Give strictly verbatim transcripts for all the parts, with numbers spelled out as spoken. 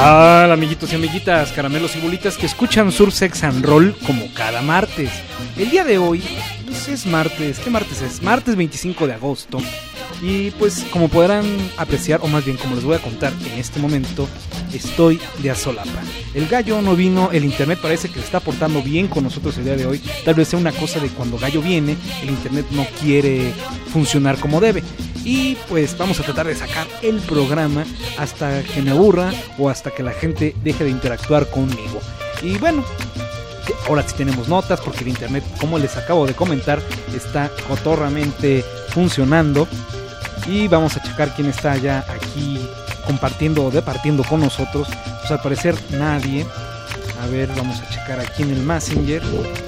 tal, amiguitos y amiguitas, caramelos y bolitas que escuchan Surf Sex and Roll como cada martes? El día de hoy, pues es martes, ¿qué martes es? Martes veinticinco de agosto. Y pues como podrán apreciar, o más bien como les voy a contar en este momento, estoy de azolapa. El gallo no vino, el internet parece que se está portando bien con nosotros el día de hoy. Tal vez sea una cosa de cuando gallo viene, el internet no quiere funcionar como debe. Y pues vamos a tratar de sacar el programa hasta que me aburra o hasta que la gente deje de interactuar conmigo. Y bueno, ahora sí tenemos notas porque el internet, como les acabo de comentar, está cotorramente funcionando. Y vamos a checar quién está ya aquí compartiendo o departiendo con nosotros. Pues al parecer nadie. A ver, vamos a checar aquí en el Messenger.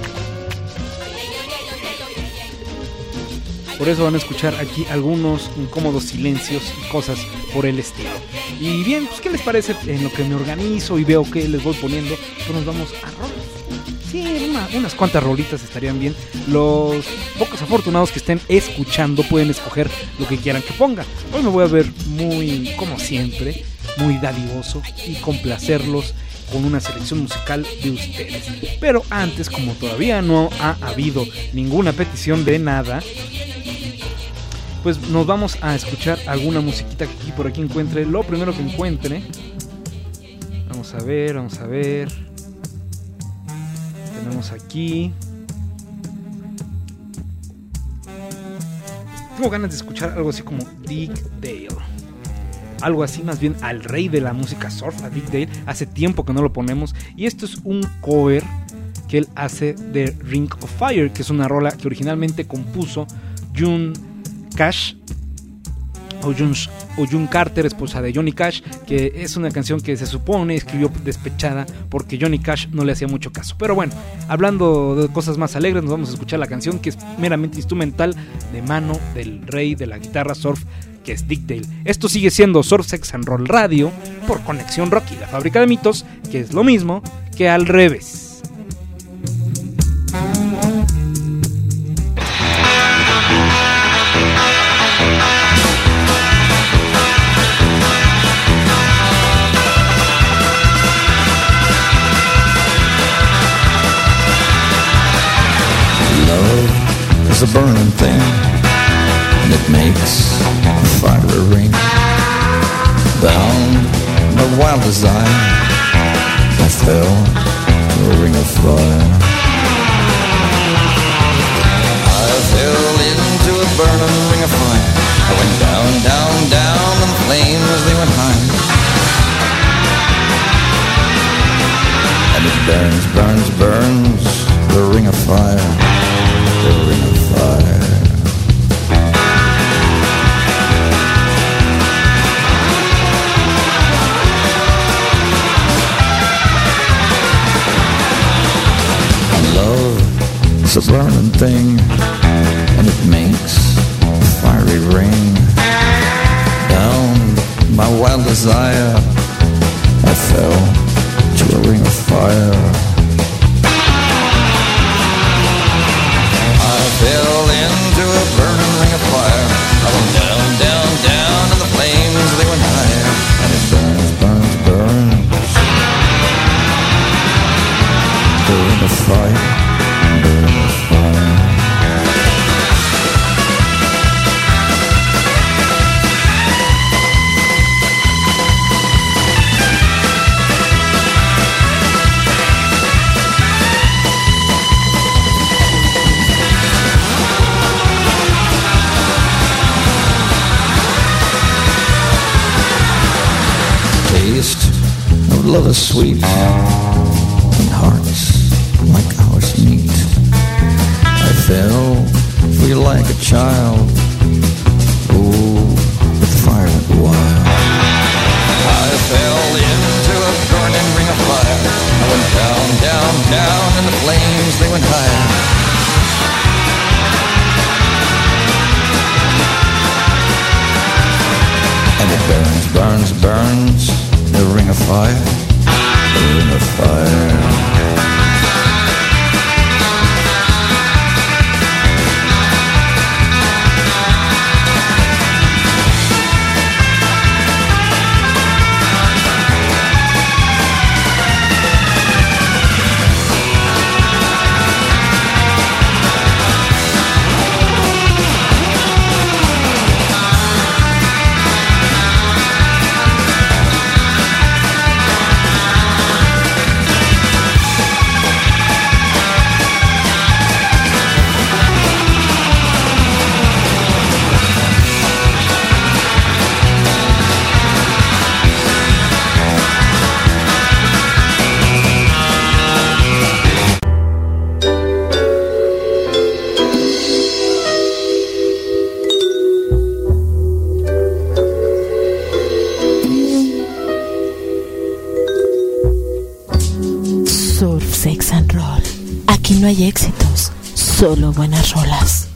Por eso van a escuchar aquí algunos incómodos silencios y cosas por el estilo. Y bien, pues ¿qué les parece en lo que me organizo y veo que les voy poniendo? Pues nos vamos a rolas. Sí, una, unas cuantas rolitas estarían bien. Los pocos afortunados que estén escuchando pueden escoger lo que quieran que ponga. Hoy me voy a ver muy, como siempre, muy dadivoso y complacerlos con una selección musical de ustedes. Pero antes, como todavía no ha habido ninguna petición de nada, pues nos vamos a escuchar alguna musiquita que aquí por aquí encuentre. Lo primero que encuentre. Vamos a ver, vamos a ver. Tenemos aquí. Tengo ganas de escuchar algo así como Dick Dale. Algo así, más bien al rey de la música surf, a Dick Dale. Hace tiempo que no lo ponemos. Y esto es un cover que él hace de Ring of Fire, que es una rola que originalmente compuso June Cash o June, o June Carter, esposa de Johnny Cash, que es una canción que se supone escribió despechada porque Johnny Cash no le hacía mucho caso. Pero bueno, hablando de cosas más alegres, nos vamos a escuchar la canción que es meramente instrumental de mano del rey de la guitarra surf, que es Dick Dale. Esto sigue siendo Surf Sex and Roll Radio por Conexión Rocky, la fábrica de mitos, que es lo mismo que al revés. It's a burning thing, and it makes the fire ring. Bound by wild desire, I fell to a ring of fire. I fell into a burning ring of fire. I went down, down, down, and the flames, they went high. And it burns, burns, burns, the ring of fire. The ring of fire. Love is a burning thing, and it makes a fiery ring. Down my wild desire, I fell to a ring of fire. Fell into a burning ring of fire. I went down, down, down, and the flames, they went higher. And it burns, burns, burns. The ring of fire, the ring of fire. Love is sweet, and hearts like ours meet. I fell for you like a child. Oh, but the fire went wild. I fell into a burning ring of fire. I went down, down, down, and the flames, they went higher. And it burns, burns, burns, the ring of fire, the ring of fire. hay éxitos, solo buenas rolas.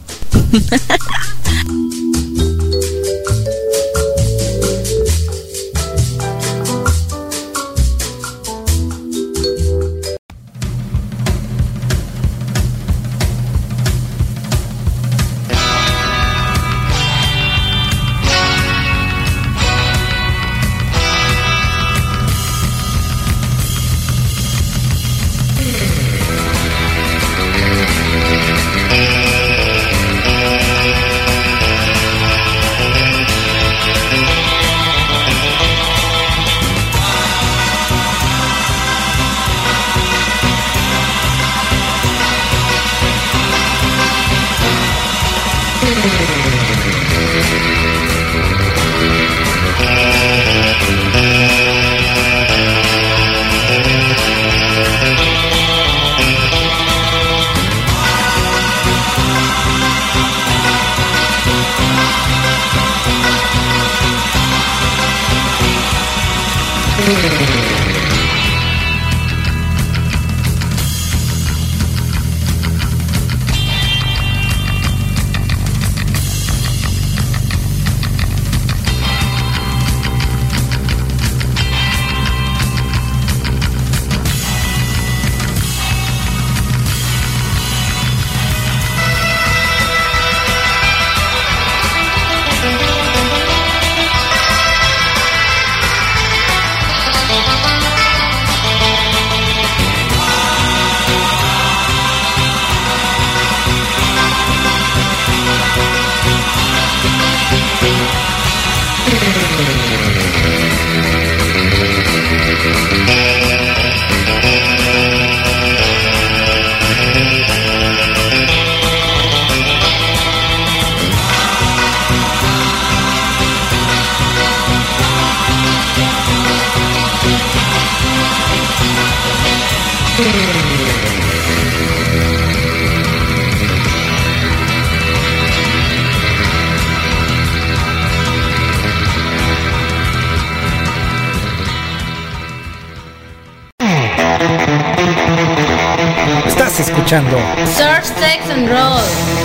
Estás escuchando Surf, Sex and Roll.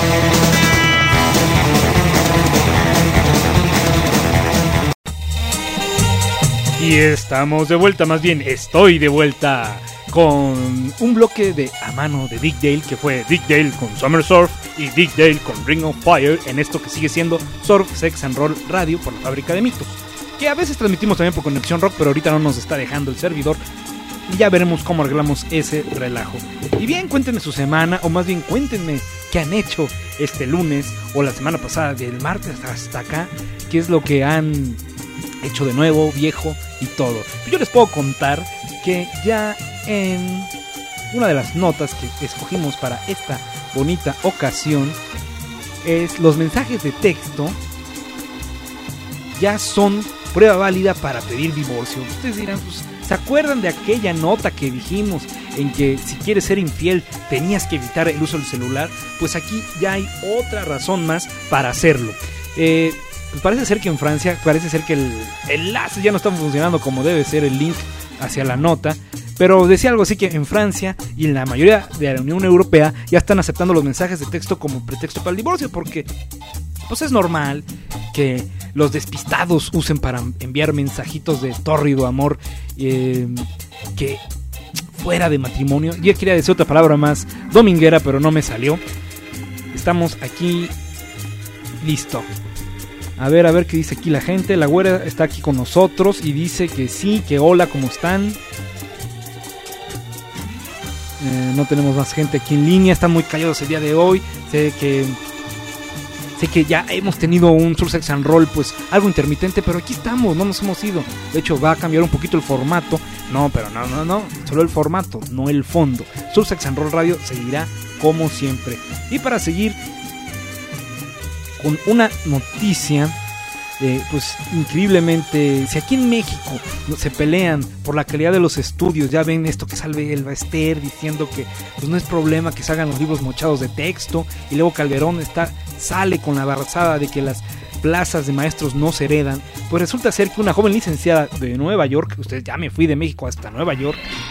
Y estamos de vuelta, más bien estoy de vuelta con un bloque de a mano de Dick Dale, que fue Dick Dale con Summer Surf y Dick Dale con Ring of Fire, en esto que sigue siendo Surf, Sex and Roll Radio por la Fábrica de Mitos, que a veces transmitimos también por Conexión Rock, pero ahorita no nos está dejando el servidor y ya veremos cómo arreglamos ese relajo. Y bien, cuéntenme su semana, o más bien cuéntenme qué han hecho este lunes o la semana pasada, del martes hasta acá, qué es lo que han hecho de nuevo, viejo y todo. Yo les puedo contar que ya en una de las notas que escogimos para esta bonita ocasión es los mensajes de texto ya son prueba válida para pedir divorcio. Ustedes dirán, pues, ¿se acuerdan de aquella nota que dijimos en que si quieres ser infiel tenías que evitar el uso del celular? Pues aquí ya hay otra razón más para hacerlo. Eh, pues parece ser que en Francia, parece ser que el enlace ya no está funcionando como debe ser, el link hacia la nota. Pero decía algo así, que en Francia y en la mayoría de la Unión Europea ya están aceptando los mensajes de texto como pretexto para el divorcio, porque pues es normal que los despistados usen para enviar mensajitos de tórrido amor, eh, que fuera de matrimonio. Yo quería decir otra palabra más dominguera, pero no me salió. Estamos aquí, listo. A ver, a ver qué dice aquí la gente. La güera está aquí con nosotros y dice que sí, que hola, ¿cómo están? Eh, no tenemos más gente aquí en línea, están muy callados el día de hoy. Sé que sé que ya hemos tenido un Surf, Sex and Roll pues algo intermitente, pero aquí estamos, no nos hemos ido. De hecho va a cambiar un poquito el formato. No, pero no, no, no, solo el formato, no el fondo. Surf, Sex and Roll Radio seguirá como siempre. Y para seguir con una noticia, Eh, pues increíblemente, si aquí en México se pelean por la calidad de los estudios, ya ven esto que sale el Baester diciendo que pues no es problema que salgan los libros mochados de texto, y luego Calderón está, sale con la barzada de que las plazas de maestros no se heredan. Pues resulta ser que una joven licenciada de Nueva York, ustedes, ya me fui de México hasta Nueva York,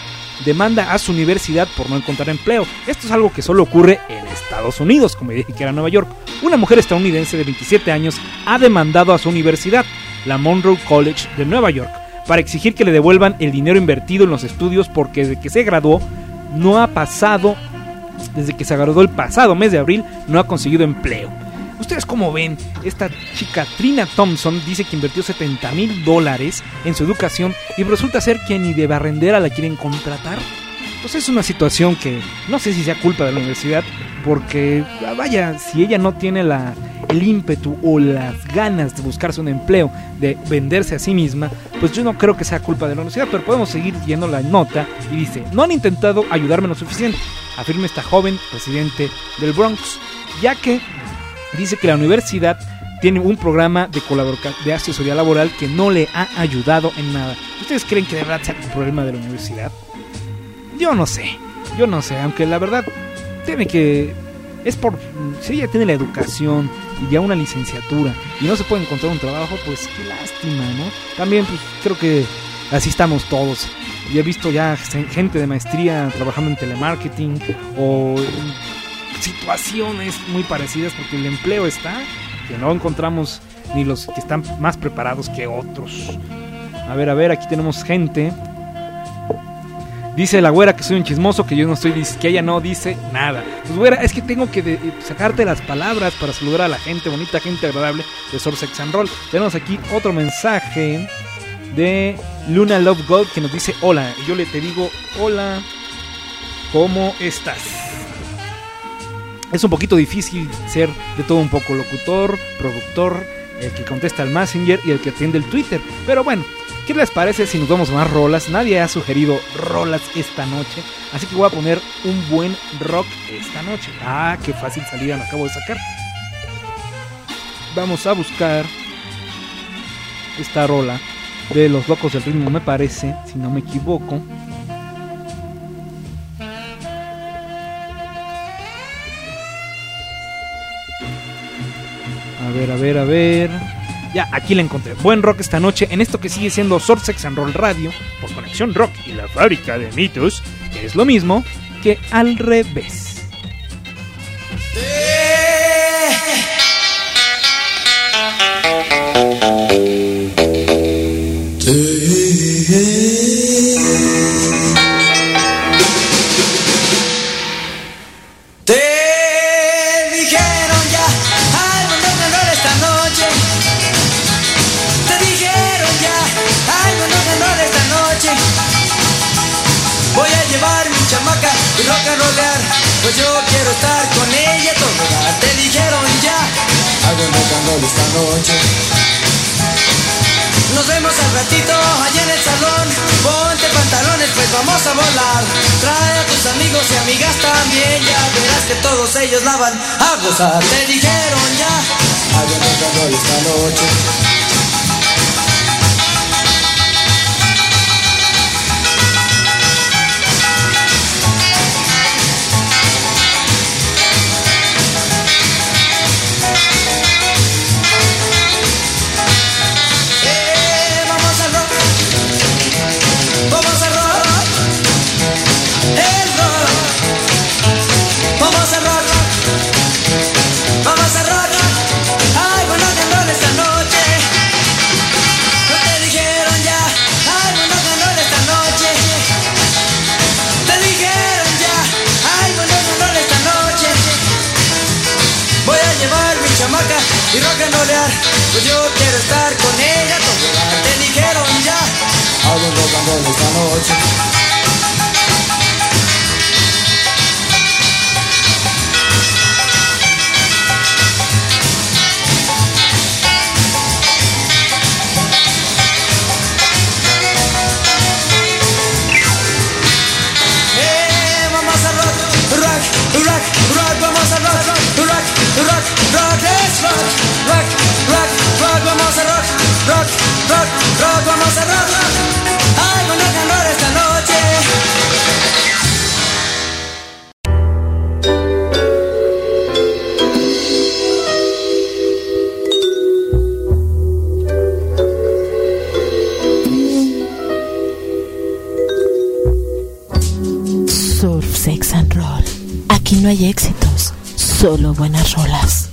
demanda a su universidad por no encontrar empleo. Esto es algo que solo ocurre en Estados Unidos, como dije que era Nueva York. Una mujer estadounidense de veintisiete años ha demandado a su universidad, la Monroe College de Nueva York, para exigir que le devuelvan el dinero invertido en los estudios porque desde que se graduó no ha pasado, desde que se graduó el pasado mes de abril, no ha conseguido empleo. ¿Ustedes cómo ven? Esta chica Trina Thompson dice que invirtió setenta mil dólares en su educación y resulta ser que ni de barrendera la quieren contratar. Pues es una situación que no sé si sea culpa de la universidad, porque vaya, si ella no tiene la, el ímpetu o las ganas de buscarse un empleo, de venderse a sí misma, pues yo no creo que sea culpa de la universidad, pero podemos seguir viendo la nota y dice: no han intentado ayudarme lo suficiente, afirma esta joven residente del Bronx, ya que dice que la universidad tiene un programa de, colabor- de asesoría laboral que no le ha ayudado en nada. ¿Ustedes creen que de verdad sea un problema de la universidad? Yo no sé, yo no sé, aunque la verdad tiene que... es por... si ella tiene la educación y ya una licenciatura y no se puede encontrar un trabajo, pues qué lástima, ¿no? También pues creo que así estamos todos. Y he visto ya gente de maestría trabajando en telemarketing o en situaciones muy parecidas, porque el empleo está, que no encontramos ni los que están más preparados que otros. A ver, a ver, aquí tenemos gente. Dice la güera que soy un chismoso, que yo no estoy, que ella no dice nada. Pues güera, es que tengo que de, sacarte las palabras para saludar a la gente, bonita gente agradable de Source Sex and Roll. Tenemos aquí otro mensaje de Luna Love Gold que nos dice hola. Y yo le te digo hola, ¿cómo estás? Es un poquito difícil ser de todo un poco, locutor, productor, el que contesta al Messenger y el que atiende el Twitter. Pero bueno, ¿qué les parece si nos vamos a más rolas? Nadie ha sugerido rolas esta noche, así que voy a poner un buen rock esta noche. Ah, qué fácil salida me acabo de sacar. Vamos a buscar esta rola de Los Locos del Ritmo, me parece, si no me equivoco. A ver, a ver, a ver... Ya, aquí la encontré. Buen rock esta noche en esto que sigue siendo Source Sex and Roll Radio por Conexión Rock y la fábrica de mitos, que es lo mismo que al revés. Voy a llevar mi chamaca y rock and rollear, pues yo quiero estar con ella todo dar. Te dijeron ya, hago rock and roll esta noche. Nos vemos al ratito allá en el salón. Ponte pantalones, pues vamos a volar. Trae a tus amigos y amigas también. Ya verás que todos ellos la van a gozar. Te dijeron ya, hago rock and roll esta noche. Y rock and rollear, pues yo quiero estar con ella todo dar. Te dijeron ya, hago rock and roll esta noche. Eh, vamos a rock, rock, rock, rock, vamos a rock, rock, rock, rock, es rock. Rock, rock, rock, vamos a rock, rock, rock, rock, vamos a rock, rock. Algo rock and roll esta noche. no hay éxitos, solo buenas rolas.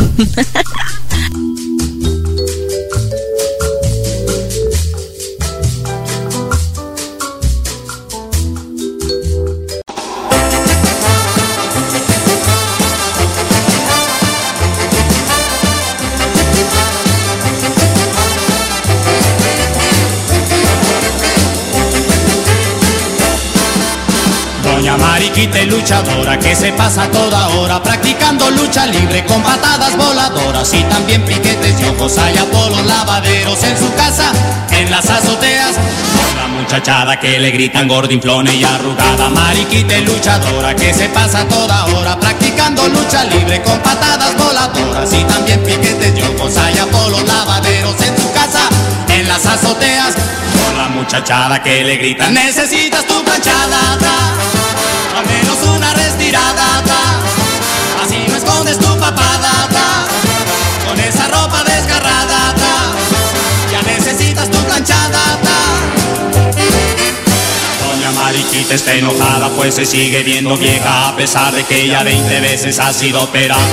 Doña Mariquita luchadora que se pasa toda hora practicando lucha libre con patadas voladoras y también piquetes y ojos hay Apolos lavaderos en su casa, en las azoteas. Con la muchachada que le gritan gordinflona y arrugada. Mariquita luchadora que se pasa toda hora practicando lucha libre con patadas voladoras y también piquetes y ojos hay Apolos lavaderos en su casa, en las azoteas. Con la muchachada que le gritan necesitas tu planchada, al menos una retirada, así no escondes tu papada, con esa ropa desgarrada, ya necesitas tu planchada. Doña Mariquita está enojada pues se sigue viendo vieja a pesar de que ya veinte veces ha sido operada.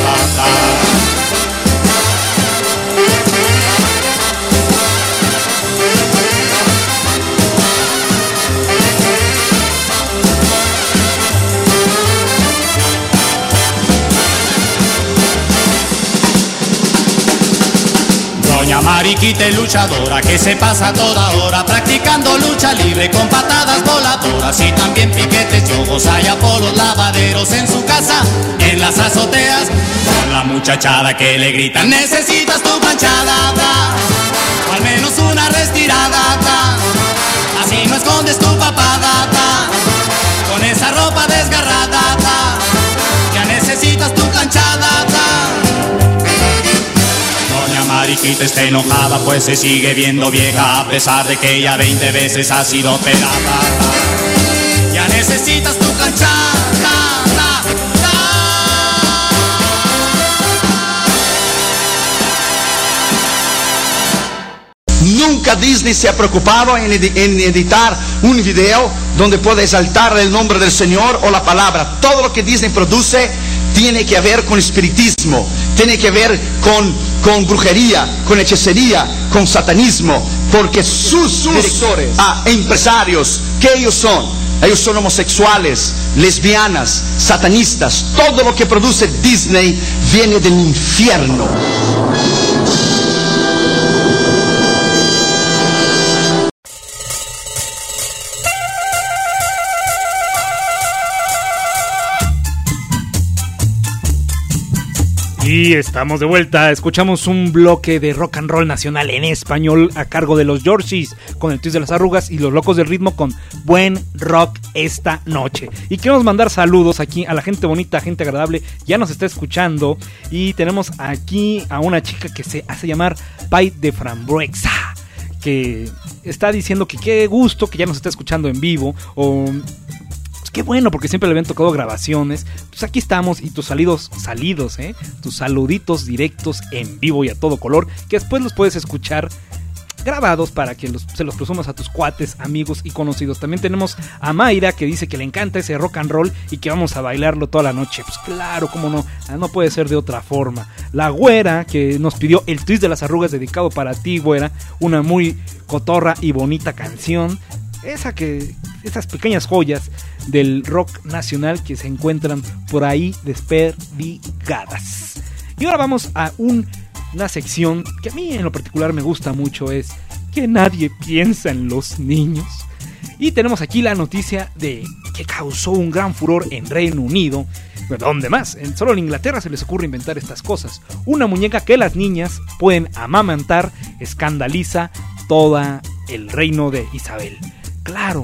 Doña Mariquita luchadora que se pasa toda hora practicando lucha libre con patadas voladoras y también piquetes y ojos hay Apolos lavaderos en su casa, en las azoteas. Con la muchachada que le gritan necesitas tu planchada, o al menos una retirada, así no escondes tu papada, con esa ropa desgarrada, ya necesitas tu planchada. Doña Mariquita está enojada pues se sigue viendo vieja a pesar de que ya veinte veces ha sido operada. Ya necesitas tu planchada. Nunca Disney se ha preocupado en, edi- en editar un video donde pueda exaltar el nombre del Señor o la palabra. Todo lo que Disney produce tiene que ver con espiritismo, tiene que ver con, con brujería, con hechicería, con satanismo, porque sus, sus directores ah, e empresarios, ¿qué ellos son? Ellos son homosexuales, lesbianas, satanistas. Todo lo que produce Disney viene del infierno. Y estamos de vuelta, escuchamos un bloque de rock and roll nacional en español a cargo de los Yorkshires con el Twist de las Arrugas y los Locos del Ritmo con Buen Rock esta noche. Y queremos mandar saludos aquí a la gente bonita, gente agradable, ya nos está escuchando y tenemos aquí a una chica que se hace llamar Pie de Frambuesa, que está diciendo que qué gusto que ya nos está escuchando en vivo o... Qué bueno, porque siempre le habían tocado grabaciones. Pues aquí estamos y tus salidos, salidos, ¿eh? Tus saluditos directos en vivo y a todo color, que después los puedes escuchar grabados para que los, se los presumas a tus cuates, amigos y conocidos. También tenemos a Mayra, que dice que le encanta ese rock and roll y que vamos a bailarlo toda la noche. Pues claro, cómo no, no puede ser de otra forma. La Güera, que nos pidió el Twist de las Arrugas dedicado para ti, Güera. Una muy cotorra y bonita canción. Esa que, esas pequeñas joyas del rock nacional que se encuentran por ahí desperdigadas. Y ahora vamos a un, una sección que a mí en lo particular me gusta mucho, es que nadie piensa en los niños. Y tenemos aquí la noticia de que causó un gran furor en Reino Unido. ¿Dónde más? En, solo en Inglaterra se les ocurre inventar estas cosas. Una muñeca que las niñas pueden amamantar escandaliza todo el reino de Isabel. Claro,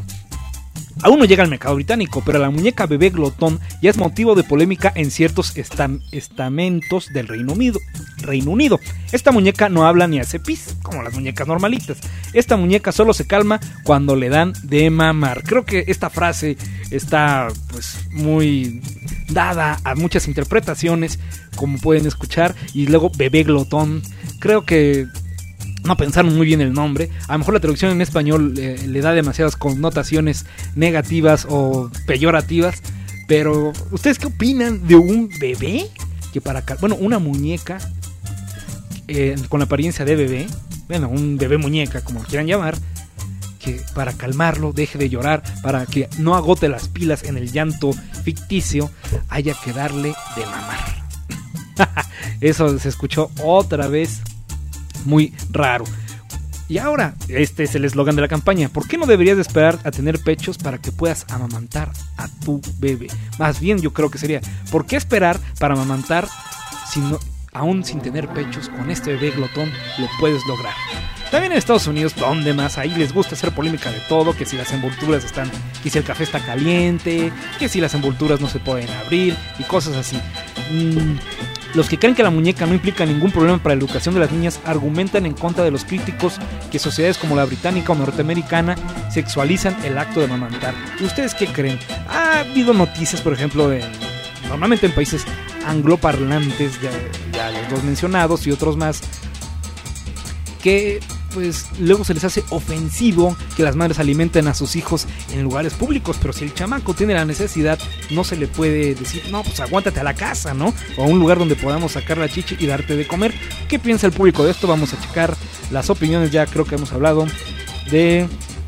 aún no llega al mercado británico, pero la muñeca bebé glotón ya es motivo de polémica en ciertos estam- estamentos del Reino Unido. Reino Unido. Esta muñeca no habla ni hace pis, como las muñecas normalitas. Esta muñeca solo se calma cuando le dan de mamar. Creo que esta frase está pues muy dada a muchas interpretaciones, como pueden escuchar, y luego bebé glotón. Creo que no pensaron muy bien el nombre. A lo mejor la traducción en español eh, le da demasiadas connotaciones negativas o peyorativas. Pero, ¿ustedes qué opinan de un bebé? Que para cal- bueno, una muñeca eh, con la apariencia de bebé, bueno, un bebé muñeca, como lo quieran llamar, que para calmarlo, deje de llorar, para que no agote las pilas en el llanto ficticio, haya que darle de mamar. Eso se escuchó otra vez muy raro. Y ahora, este es el eslogan de la campaña. ¿Por qué no deberías de esperar a tener pechos para que puedas amamantar a tu bebé? Más bien yo creo que sería, ¿por qué esperar para amamantar si no, aún sin tener pechos, con este bebé glotón lo puedes lograr? También en Estados Unidos, ¿dónde más? Ahí les gusta hacer polémica de todo, que si las envolturas están, que si el café está caliente, que si las envolturas no se pueden abrir y cosas así. Mm, los que creen que la muñeca no implica ningún problema para la educación de las niñas argumentan en contra de los críticos que sociedades como la británica o norteamericana sexualizan el acto de amamantar. ¿Y ustedes qué creen? Ha habido noticias, por ejemplo, de, normalmente en países angloparlantes, ya, ya los dos mencionados y otros más, que pues luego se les hace ofensivo que las madres alimenten a sus hijos en lugares públicos, pero si el chamaco tiene la necesidad, no se le puede decir, no, pues aguántate a la casa, ¿no? O a un lugar donde podamos sacar la chichi y darte de comer. ¿Qué piensa el público de esto? Vamos a checar las opiniones, ya creo que hemos hablado de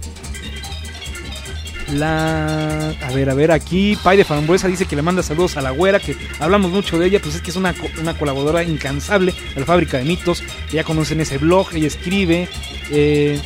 la... A ver, a ver, aquí Pai de Frambuesa dice que le manda saludos a la güera, que hablamos mucho de ella, pues es que es una, una colaboradora incansable de la Fábrica de Mitos, que ya conocen ese blog, ella escribe eh,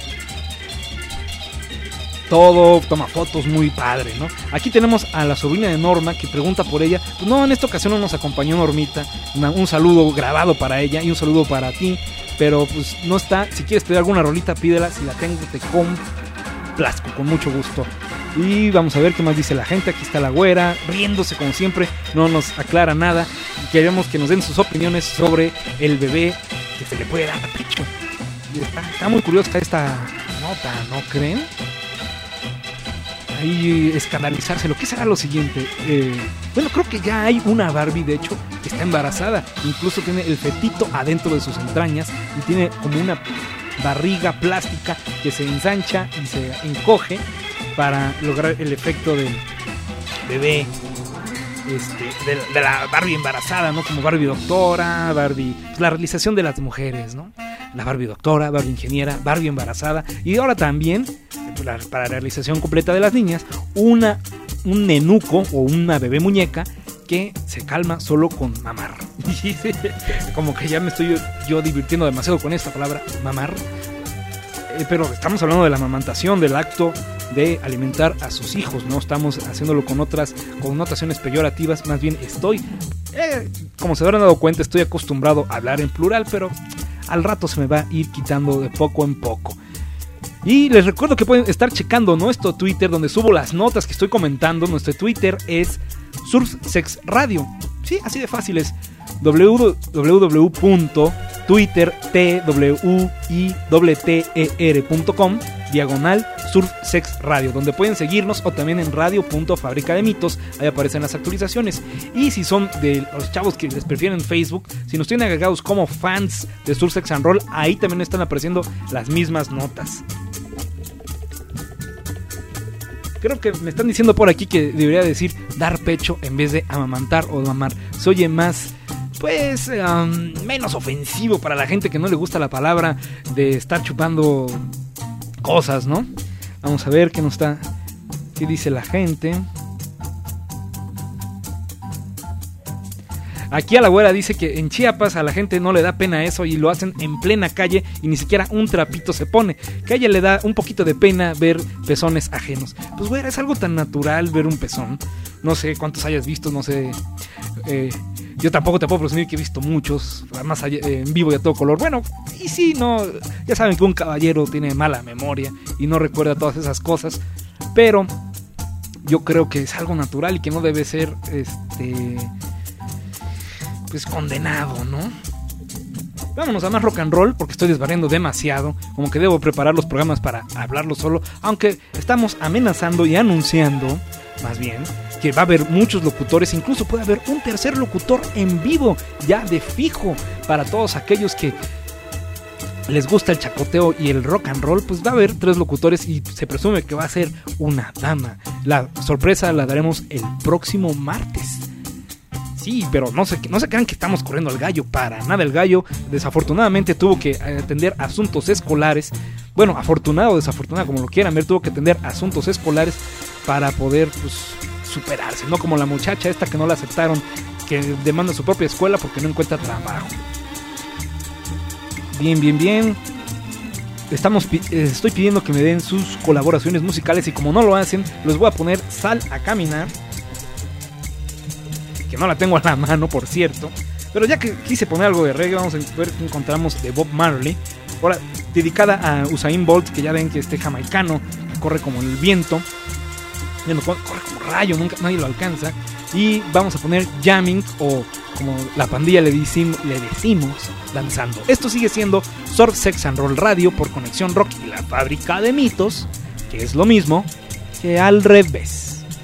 todo, toma fotos, muy padre, ¿no? Aquí tenemos a la sobrina de Norma, que pregunta por ella. Pues no, en esta ocasión no nos acompañó Normita, una, un saludo grabado para ella y un saludo para ti, pero pues no está. Si quieres pedir alguna rolita, pídela, si la tengo te complazco, con mucho gusto. Y vamos a ver qué más dice la gente. Aquí está la güera, riéndose como siempre, no nos aclara nada. Queremos que nos den sus opiniones sobre el bebé que se le puede dar a pecho. Está, está muy curiosa esta nota, ¿no creen? Ahí escandalizarse. Lo que será lo siguiente. Eh, bueno, creo que ya hay una Barbie, de hecho, que está embarazada. Incluso tiene el fetito adentro de sus entrañas y tiene como una barriga plástica que se ensancha y se encoge para lograr el efecto del bebé, este, de, de la Barbie embarazada, ¿no? Como Barbie doctora, Barbie, pues la realización de las mujeres, ¿no? La Barbie doctora, Barbie ingeniera, Barbie embarazada, y ahora también para la realización completa de las niñas, una un nenuco o una bebé muñeca que se calma solo con mamar. Como que ya me estoy yo, yo divirtiendo demasiado con esta palabra, mamar. Eh, pero estamos hablando de la amamantación, del acto de alimentar a sus hijos, no estamos haciéndolo con otras connotaciones peyorativas, más bien estoy, eh, como se habrán dado cuenta, estoy acostumbrado a hablar en plural, pero al rato se me va a ir quitando de poco en poco. Y les recuerdo que pueden estar checando nuestro Twitter, donde subo las notas que estoy comentando. Nuestro Twitter es Surfsex Radio. Sí, así de fácil es. w w w punto twitter punto com diagonal Surfsex Radio, donde pueden seguirnos, o también en radio punto fábrica de mitos, ahí aparecen las actualizaciones. Y si son de los chavos que les prefieren Facebook, si nos tienen agregados como fans de Surfsex and Roll, ahí también están apareciendo las mismas notas. Creo que me están diciendo por aquí que debería decir dar pecho en vez de amamantar o mamar. Se oye más, pues, um, menos ofensivo para la gente que no le gusta la palabra de estar chupando cosas, ¿no? Vamos a ver qué nos está, qué dice la gente. Aquí a la güera dice que en Chiapas a la gente no le da pena eso y lo hacen en plena calle y ni siquiera un trapito se pone. Que a ella le da un poquito de pena ver pezones ajenos. Pues güera, es algo tan natural ver un pezón. No sé cuántos hayas visto, no sé. Eh, yo tampoco te puedo presumir que he visto muchos, además eh, en vivo y a todo color. Bueno, y sí, no, ya saben que un caballero tiene mala memoria y no recuerda todas esas cosas. Pero yo creo que es algo natural y que no debe ser, este... pues condenado, ¿no? Vámonos a más rock and roll, porque estoy desvariando demasiado. Como que debo preparar los programas para hablarlo solo. Aunque estamos amenazando y anunciando, más bien, que va a haber muchos locutores. Incluso puede haber un tercer locutor en vivo, ya de fijo. Para todos aquellos que les gusta el chacoteo y el rock and roll, pues va a haber tres locutores y se presume que va a ser una dama. La sorpresa la daremos el próximo martes. Sí, pero no se, no se crean que estamos corriendo al gallo, para nada. El gallo desafortunadamente tuvo que atender asuntos escolares. Bueno, afortunado o desafortunado, como lo quieran ver, tuvo que atender asuntos escolares para poder pues, superarse. No como la muchacha esta que no la aceptaron, que demanda su propia escuela porque no encuentra trabajo. Bien, bien, bien. Estamos, estoy pidiendo que me den sus colaboraciones musicales y como no lo hacen, les voy a poner Sal a Caminar, que no la tengo a la mano, por cierto. Pero ya que quise poner algo de reggae, vamos a ver qué encontramos de Bob Marley. Ahora, dedicada a Usain Bolt, que ya ven que este jamaicano que corre como el viento, corre como rayo, nunca nadie lo alcanza. Y vamos a poner Jamming, o como la pandilla le, decim, le decimos, danzando. Esto sigue siendo Surf, Sex and Roll Radio por Conexión Rock y la Fábrica de Mitos, que es lo mismo que al revés.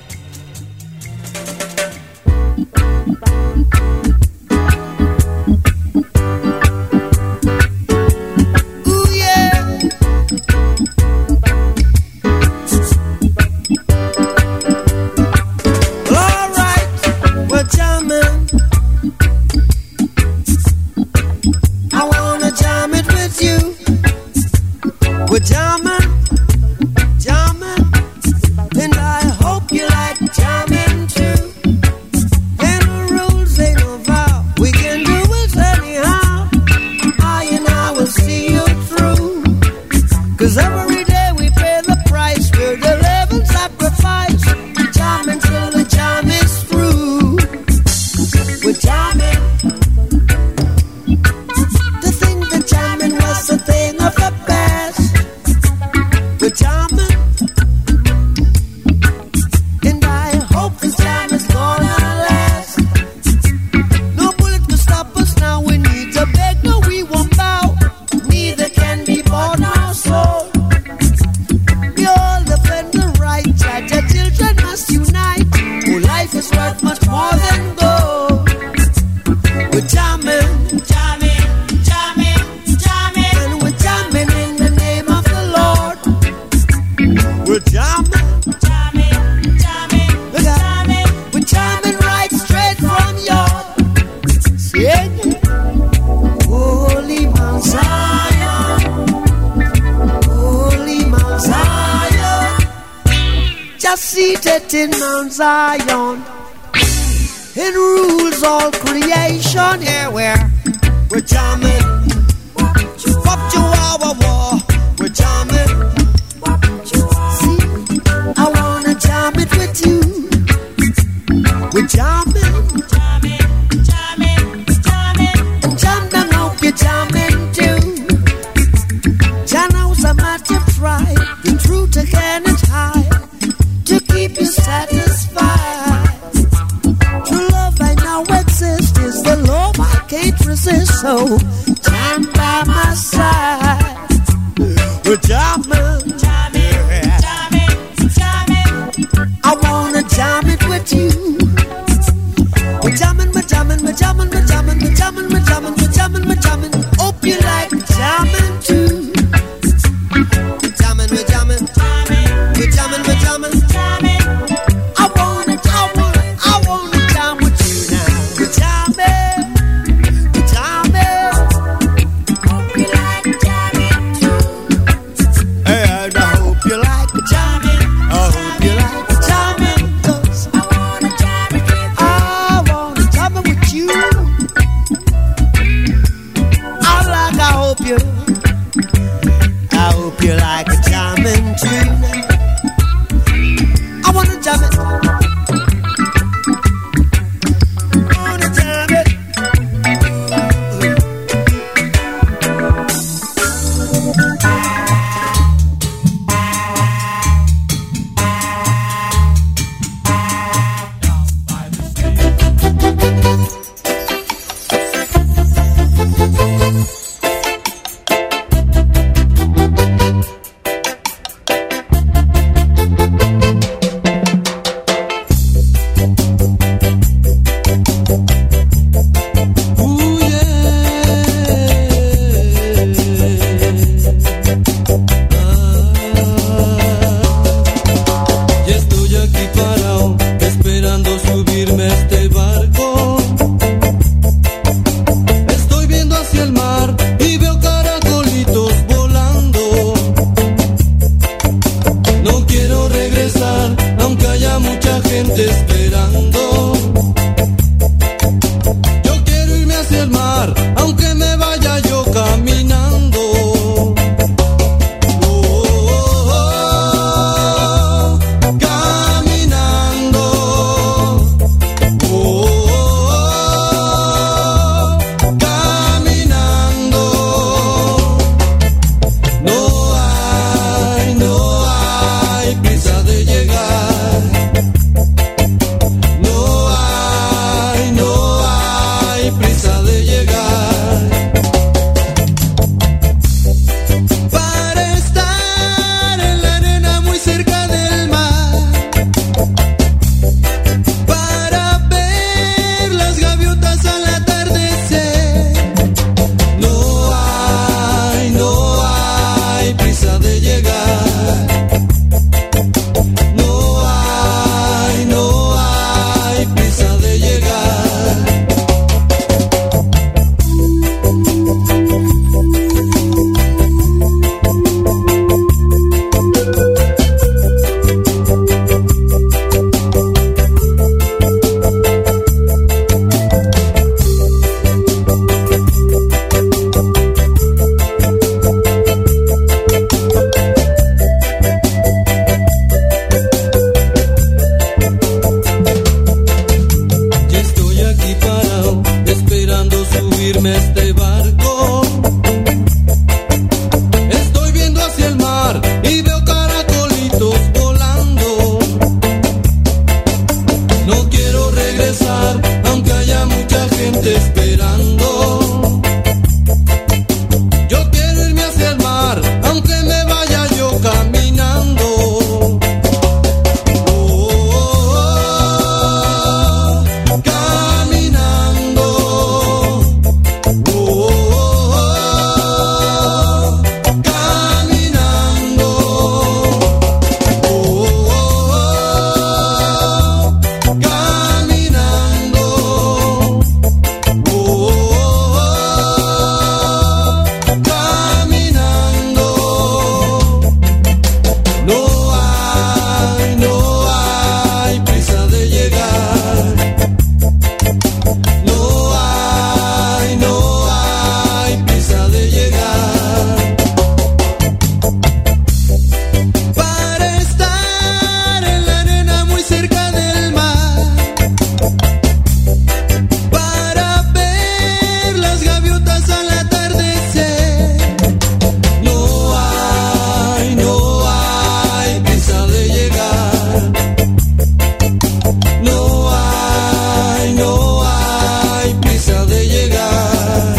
Seated in Mount Zion, it rules all creation. Yeah, we're we're jamming. Wop chihuahua, we're jamming. See, I wanna jam it with you. We're jamming, jamming, jamming, jamming. And jam them up, you're jamming too. Jano's a matter of pride. The truth again is high. To keep you satisfied. True love I know exists is the love I can't resist. So jam by my side. We're jamming, jamming, jamming, jamming. I wanna jam it with you. We're jamming, we're jamming, we're jamming, we're jamming, we're jamming, we're jamming, we're jamming, we're jamming. Hope you like jamming too. We're jamming, we're jamming, jamming, we're jamming, we're jamming. Hey, el mar, aunque me vaya yo caminando. Oh, oh, oh, caminando. Oh, oh, oh, caminando. No hay, no hay prisa de llegar. No hay, no hay prisa de llegar. Para estar en la arena muy cerca del mar, para ver las gaviotas al atardecer. No hay, no hay prisa de llegar. No hay, no hay prisa de llegar. Ya estoy aquí parado, esperando subirme a este barco. Estoy viendo hacia el mar y veo caracolitos volando. No quiero regresar, aunque haya mucha gente esperando. Yo quiero irme hacia el mar, aunque me vaya yo caminando. Oh, oh, oh, caminando. Oh, oh, oh, caminando. Oh, oh, oh, caminando. Oh, oh, oh, caminando. No hay, no hay prisa de llegar. No hay, no hay prisa de llegar. Para estar en la arena muy cerca del mar, para ver las gaviotas al atardecer. No hay, no hay prisa de llegar. No hay, no hay prisa de llegar.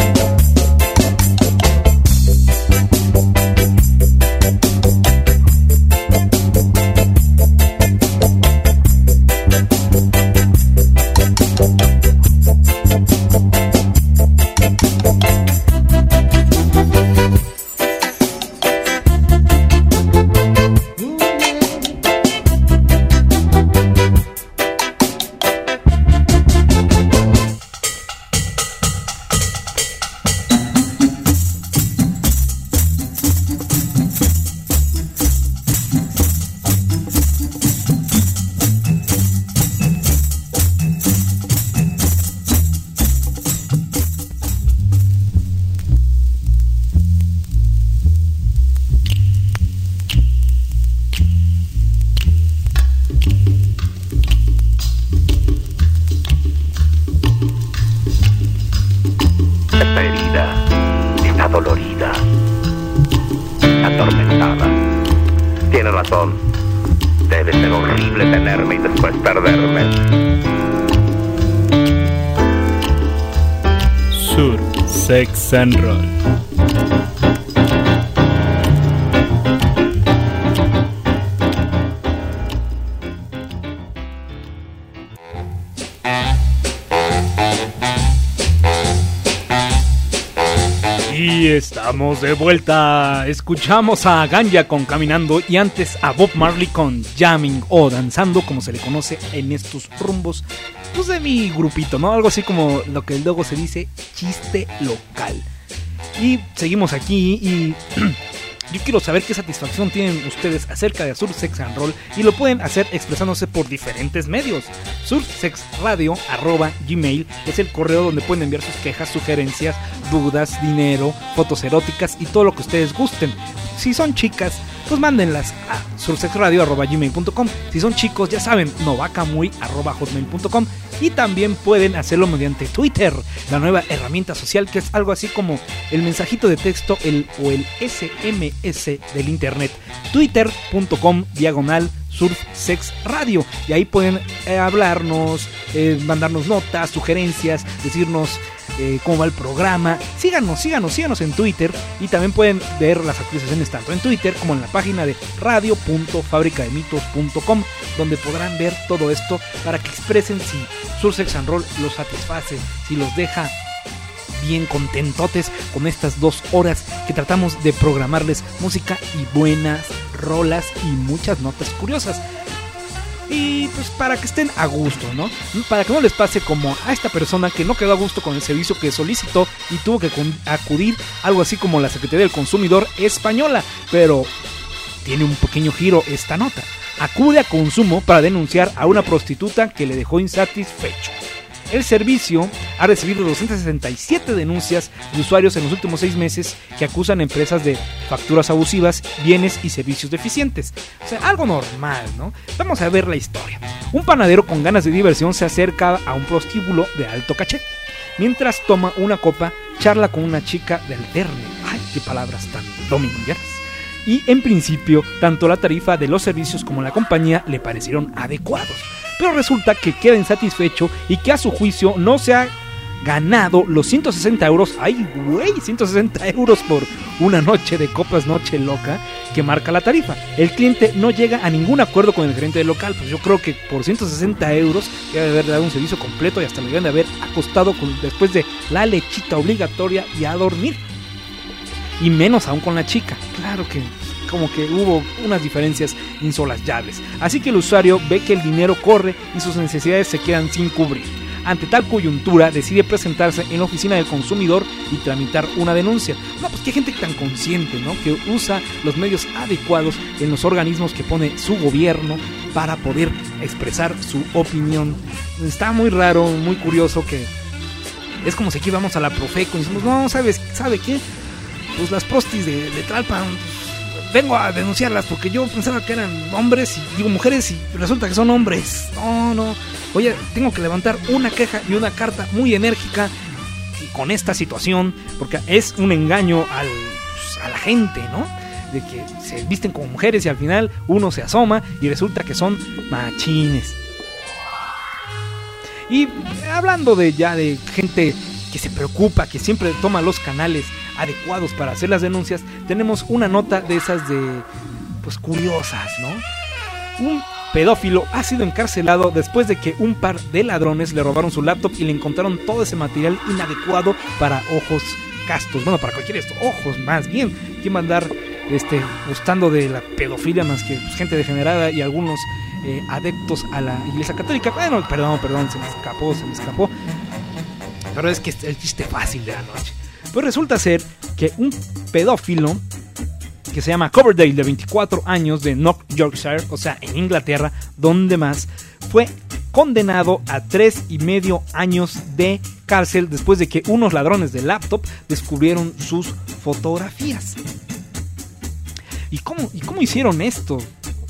Esta herida está dolorida, atormentada. Tiene razón. Debe ser horrible tenerme y después perderme. Sur Sex and Roll. Y estamos de vuelta. Escuchamos a Ganja con Caminando y antes a Bob Marley con Jamming o Danzando, como se le conoce en estos rumbos, pues de mi grupito, ¿no? Algo así como lo que luego se dice chiste local. Y seguimos aquí y Yo quiero saber qué satisfacción tienen ustedes acerca de Sursex and Roll, y lo pueden hacer expresándose por diferentes medios. sursexradio arroba gmail es el correo donde pueden enviar sus quejas, sugerencias, dudas, dinero, fotos eróticas y todo lo que ustedes gusten. Si son chicas, pues mándenlas a sursexradio arroba gmail punto com. Si son chicos, ya saben, novacamuy arroba hotmail punto com. Y también pueden hacerlo mediante Twitter, la nueva herramienta social que es algo así como el mensajito de texto el, o el ese eme ese del internet. Twitter punto com diagonal sursexradio. Y ahí pueden eh, hablarnos, eh, mandarnos notas, sugerencias, decirnos eh, cómo va el programa. Síganos, síganos, síganos en Twitter. Y también pueden ver las actualizaciones tanto en Twitter como en la página de radio punto fábrica de mitos punto com, donde podrán ver todo esto para que expresen si Sursex and Roll los satisface, si los deja bien contentotes con estas dos horas que tratamos de programarles música y buenas rolas y muchas notas curiosas. Y pues para que estén a gusto, ¿no? Para que no les pase como a esta persona que no quedó a gusto con el servicio que solicitó y tuvo que acudir algo así como la Secretaría del Consumidor Española. Pero tiene un pequeño giro esta nota. Acude a Consumo para denunciar a una prostituta que le dejó insatisfecho. El servicio ha recibido doscientas sesenta y siete denuncias de usuarios en los últimos seis meses que acusan a empresas de facturas abusivas, bienes y servicios deficientes. O sea, algo normal, ¿no? Vamos a ver la historia. Un panadero con ganas de diversión se acerca a un prostíbulo de alto caché. Mientras toma una copa, charla con una chica del terne. ¡Ay, qué palabras tan domingueras! Y en principio, tanto la tarifa de los servicios como la compañía le parecieron adecuados. Pero resulta que queda insatisfecho y que a su juicio no se ha ganado los ciento sesenta euros, ay güey, ciento sesenta euros por una noche de copas, noche loca, que marca la tarifa. El cliente no llega a ningún acuerdo con el gerente del local, pues yo creo que por ciento sesenta euros debe haber dado un servicio completo y hasta le deben de haber acostado con, después de la lechita obligatoria y a dormir. Y menos aún con la chica, claro que como que hubo unas diferencias insosolayables. Así que el usuario ve que el dinero corre y sus necesidades se quedan sin cubrir. Ante tal coyuntura decide presentarse en la oficina del consumidor y tramitar una denuncia. No, pues qué gente tan consciente, ¿no? Que usa los medios adecuados en los organismos que pone su gobierno para poder expresar su opinión. Está muy raro, muy curioso que es como si aquí vamos a la Profeco y decimos, no, ¿sabes? ¿Sabe qué? Pues las prostis de, de Tlalpan, pues, vengo a denunciarlas porque yo pensaba que eran hombres y digo mujeres y resulta que son hombres. No, no. Oye, tengo que levantar una queja y una carta muy enérgica con esta situación porque es un engaño al, pues, a la gente, ¿no? De que se visten como mujeres y al final uno se asoma y resulta que son machines. Y hablando de ya de gente que se preocupa, que siempre toma los canales adecuados para hacer las denuncias, tenemos una nota de esas de, pues, curiosas, ¿no? Un pedófilo ha sido encarcelado después de que un par de ladrones le robaron su laptop y le encontraron todo ese material inadecuado para ojos castos. Bueno, para cualquier esto, ojos más bien. ¿Quién va a andar este, gustando de la pedofilia más que pues, gente degenerada y algunos eh, adeptos a la Iglesia Católica? Bueno, perdón, perdón, se me escapó, se me escapó. Pero es que es el chiste fácil de la noche. Pues resulta ser que un pedófilo que se llama Coverdale, de veinticuatro años, de North Yorkshire, o sea, en Inglaterra, donde más, fue condenado a tres y medio años de cárcel después de que unos ladrones de laptop descubrieron sus fotografías. ¿Y cómo, y cómo hicieron esto?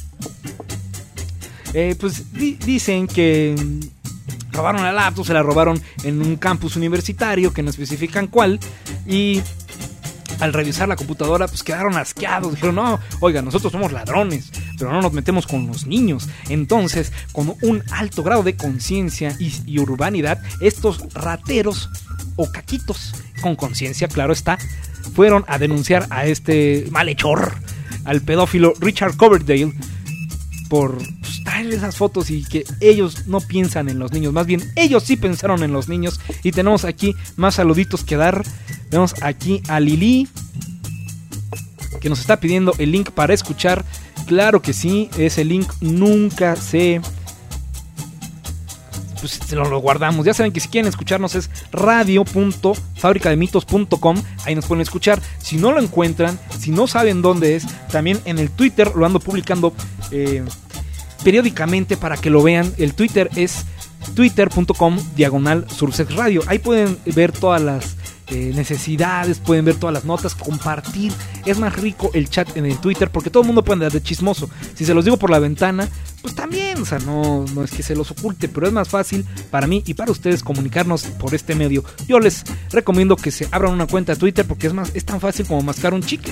Eh, pues di- dicen que robaron la laptop, se la robaron en un campus universitario que no especifican cuál, y al revisar la computadora pues quedaron asqueados, dijeron no, oiga, nosotros somos ladrones, pero no nos metemos con los niños. Entonces, con un alto grado de conciencia y, y urbanidad, estos rateros o caquitos, con conciencia, claro está, fueron a denunciar a este malhechor, al pedófilo Richard Coverdale, por pues, traer esas fotos y que ellos no piensan en los niños, más bien ellos sí pensaron en los niños. Y tenemos aquí más saluditos que dar. Tenemos aquí a Lili, que nos está pidiendo el link para escuchar. Claro que sí, ese link nunca se pues se lo, lo guardamos. Ya saben que si quieren escucharnos es radio punto fábrica de mitos punto com, ahí nos pueden escuchar. Si no lo encuentran, si no saben dónde es, también en el Twitter lo ando publicando eh, periódicamente para que lo vean. El Twitter es twitter punto com diagonal Sursex Radio. Ahí pueden ver todas las eh, necesidades, pueden ver todas las notas, compartir. Es más rico el chat en el Twitter porque todo el mundo puede andar de chismoso. Si se los digo por la ventana, pues también, o sea, no, no es que se los oculte, pero es más fácil para mí y para ustedes comunicarnos por este medio. Yo les recomiendo que se abran una cuenta de Twitter porque es más, es tan fácil como mascar un chicle.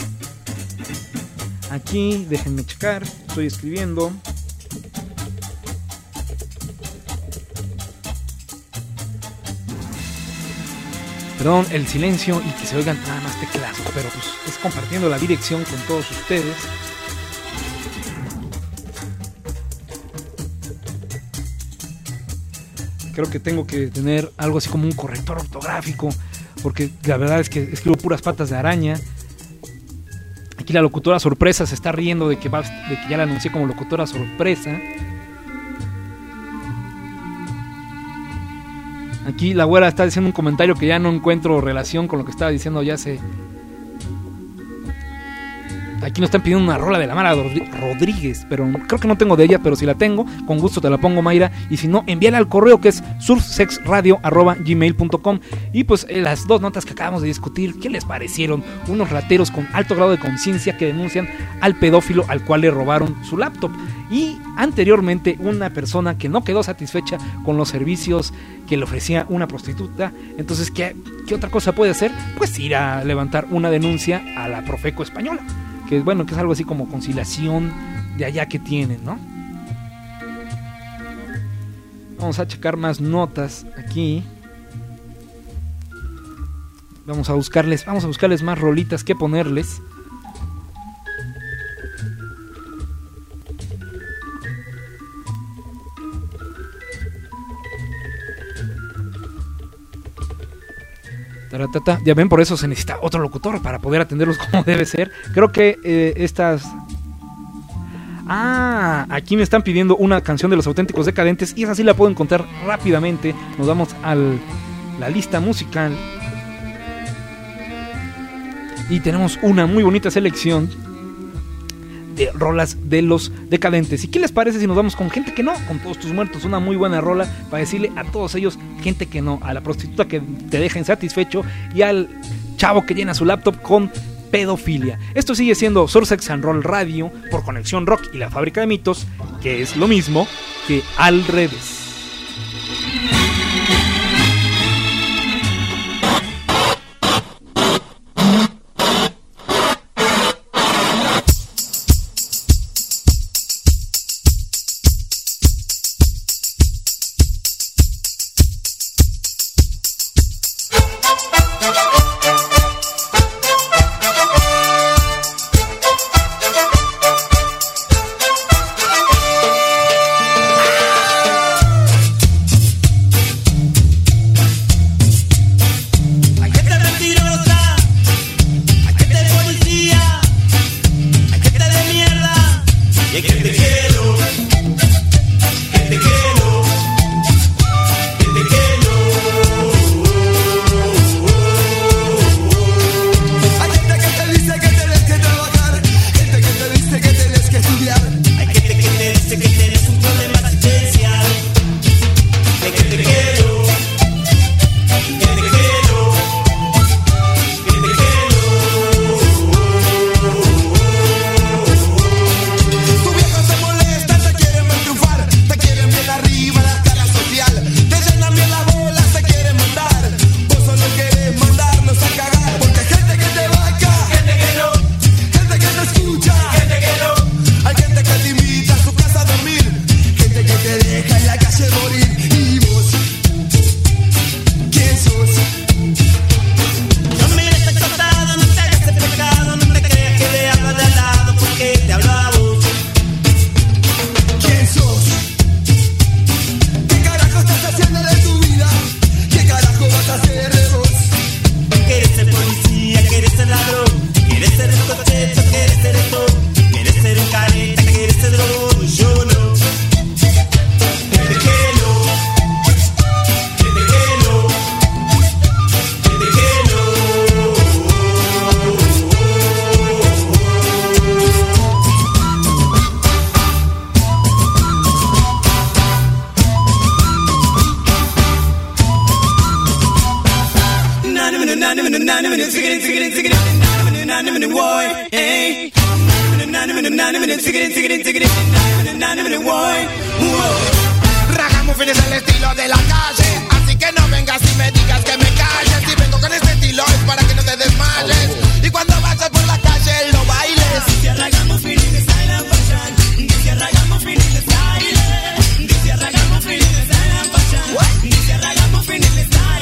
Aquí, déjenme checar, estoy escribiendo. Perdón el silencio y que se oigan nada más teclados, pero pues es compartiendo la dirección con todos ustedes. Creo que tengo que tener algo así como un corrector ortográfico, porque la verdad es que escribo puras patas de araña. Aquí la locutora sorpresa se está riendo de que, va, de que ya la anuncié como locutora sorpresa. Aquí la güera está diciendo un comentario que ya no encuentro relación con lo que estaba diciendo ya hace... Aquí nos están pidiendo una rola de la Mara Rodríguez, pero creo que no tengo de ella, pero si la tengo, con gusto te la pongo, Mayra. Y si no, envíala al correo que es surfsexradio arroba gmail punto com. Y pues eh, las dos notas que acabamos de discutir, ¿qué les parecieron? Unos rateros con alto grado de conciencia que denuncian al pedófilo al cual le robaron su laptop. Y anteriormente una persona que no quedó satisfecha con los servicios que le ofrecía una prostituta. Entonces, ¿qué, qué otra cosa puede hacer? Pues ir a levantar una denuncia a la Profeco española. Que bueno, que es algo así como conciliación de allá que tienen, ¿no? Vamos a checar más notas aquí. Vamos a buscarles, vamos a buscarles más rolitas que ponerles. Taratata. Ya ven, por eso se necesita otro locutor para poder atenderlos como debe ser. Creo que eh, estas... Ah, aquí me están pidiendo una canción de Los Auténticos Decadentes y esa sí la puedo encontrar rápidamente. Nos vamos a la lista musical y tenemos una muy bonita selección de rolas de Los Decadentes. ¿Y qué les parece si nos vamos con Gente que no? Con Todos Tus Muertos, una muy buena rola para decirle a todos ellos gente que no, a la prostituta que te deja insatisfecho y al chavo que llena su laptop con pedofilia. Esto sigue siendo Sursex and Roll Radio por Conexión Rock y la Fábrica de Mitos, que es lo mismo que al revés. Ragamuffin es el estilo de la calle, así que no vengas y me digas que me calles. Si vengo con este estilo es para que no te desmayes, y cuando vayas por la calle lo bailes. Dice Ragamuffin in the style and fashion. Dice Ragamuffin in the style. Dice Ragamuffin in the style and fashion. Dice Ragamuffin in the style.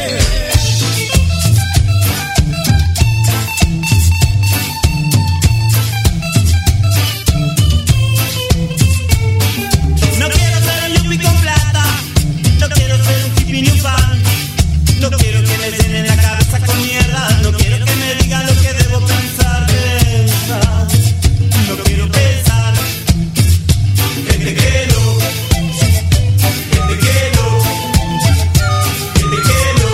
No quiero ser un yuppie con plata, no quiero ser un hippie ni un fan. No quiero que me llenen la cabeza con mierda, no quiero que me digan lo que debo pensar, pensar. No quiero pensar que te quiero, que te quiero, que te quiero.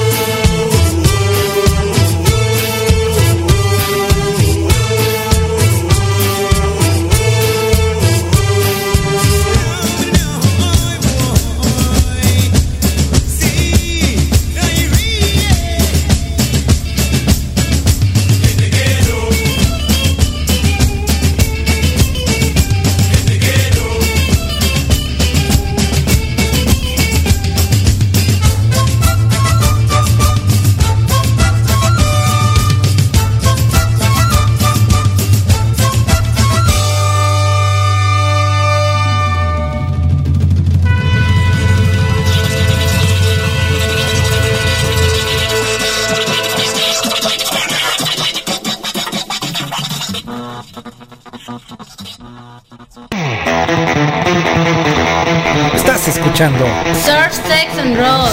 Estás escuchando Surf, Sex and Roll.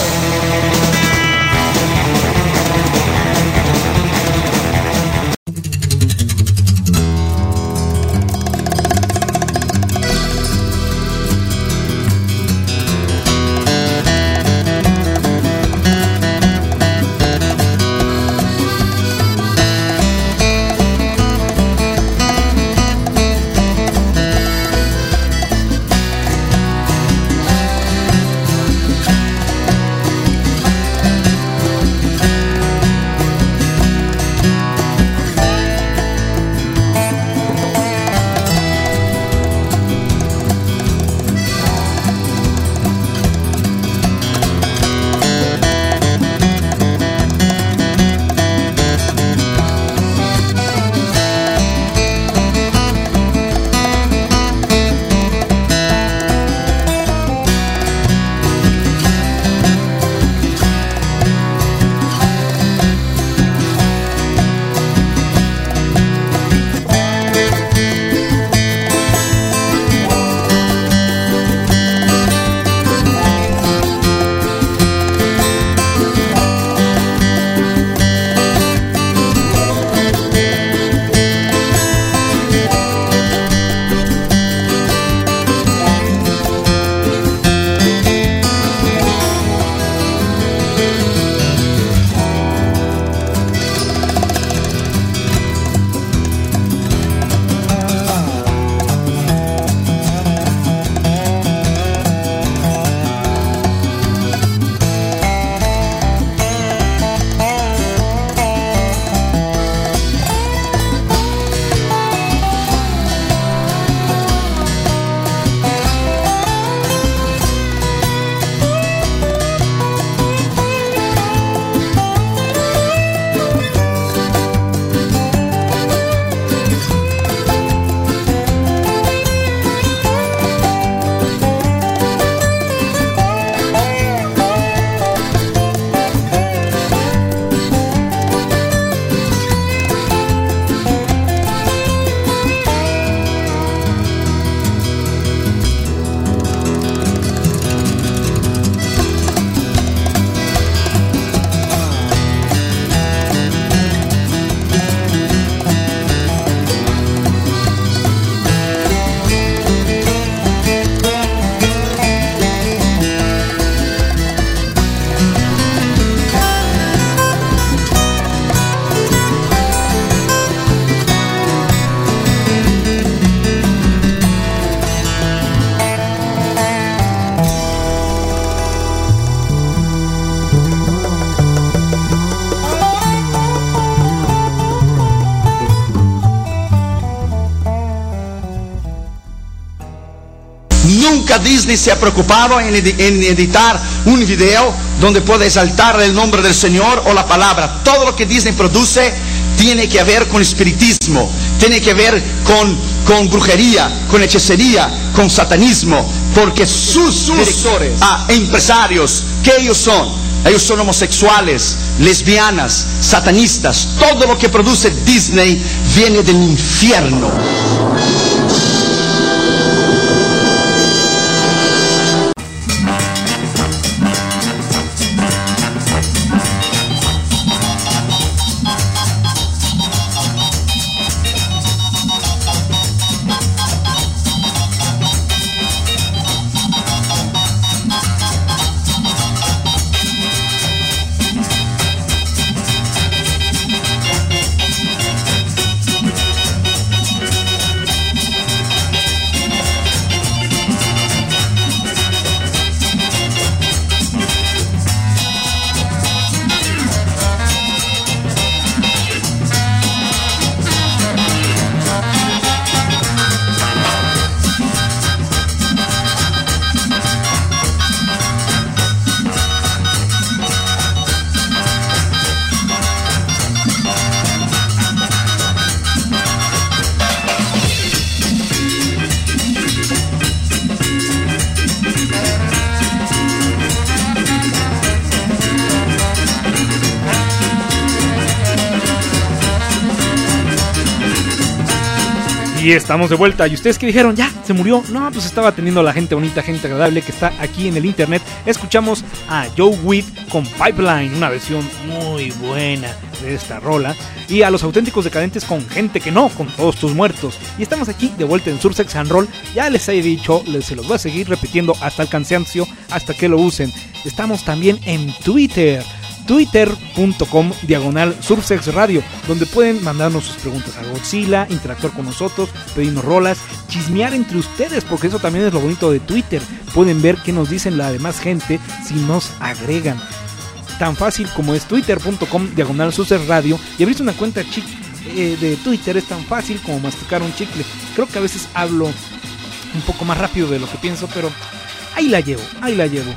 Nunca Disney se ha preocupado en, edi- en editar un video donde pueda exaltar el nombre del Señor o la palabra. Todo lo que Disney produce tiene que ver con espiritismo, tiene que ver con, con brujería, con hechicería, con satanismo, porque sus, sus directores ah, empresarios, ¿qué ellos son? Ellos son homosexuales, lesbianas, satanistas. Todo lo que produce Disney viene del infierno. Y estamos de vuelta. ¿Y ustedes qué dijeron? ¿Ya? ¿Se murió? No, pues estaba teniendo a la gente bonita, gente agradable que está aquí en el internet. Escuchamos a Joe Witt con Pipeline, una versión muy buena de esta rola. Y a los auténticos decadentes con Gente que no, con Todos tus muertos. Y estamos aquí de vuelta en Sursex and Roll. Ya les he dicho, les, se los voy a seguir repitiendo hasta el cansancio, hasta que lo usen. Estamos también en Twitter. Twitter.com diagonal Sursex Radio, donde pueden mandarnos sus preguntas a Godzilla, interactuar con nosotros, pedirnos rolas, chismear entre ustedes, porque eso también es lo bonito de Twitter. Pueden ver qué nos dicen la demás gente si nos agregan. Tan fácil como es twitter.com diagonal Sursex Radio, y abrirse una cuenta chic, eh, de Twitter es tan fácil como masticar un chicle. Creo que a veces hablo un poco más rápido de lo que pienso, pero ahí la llevo, ahí la llevo.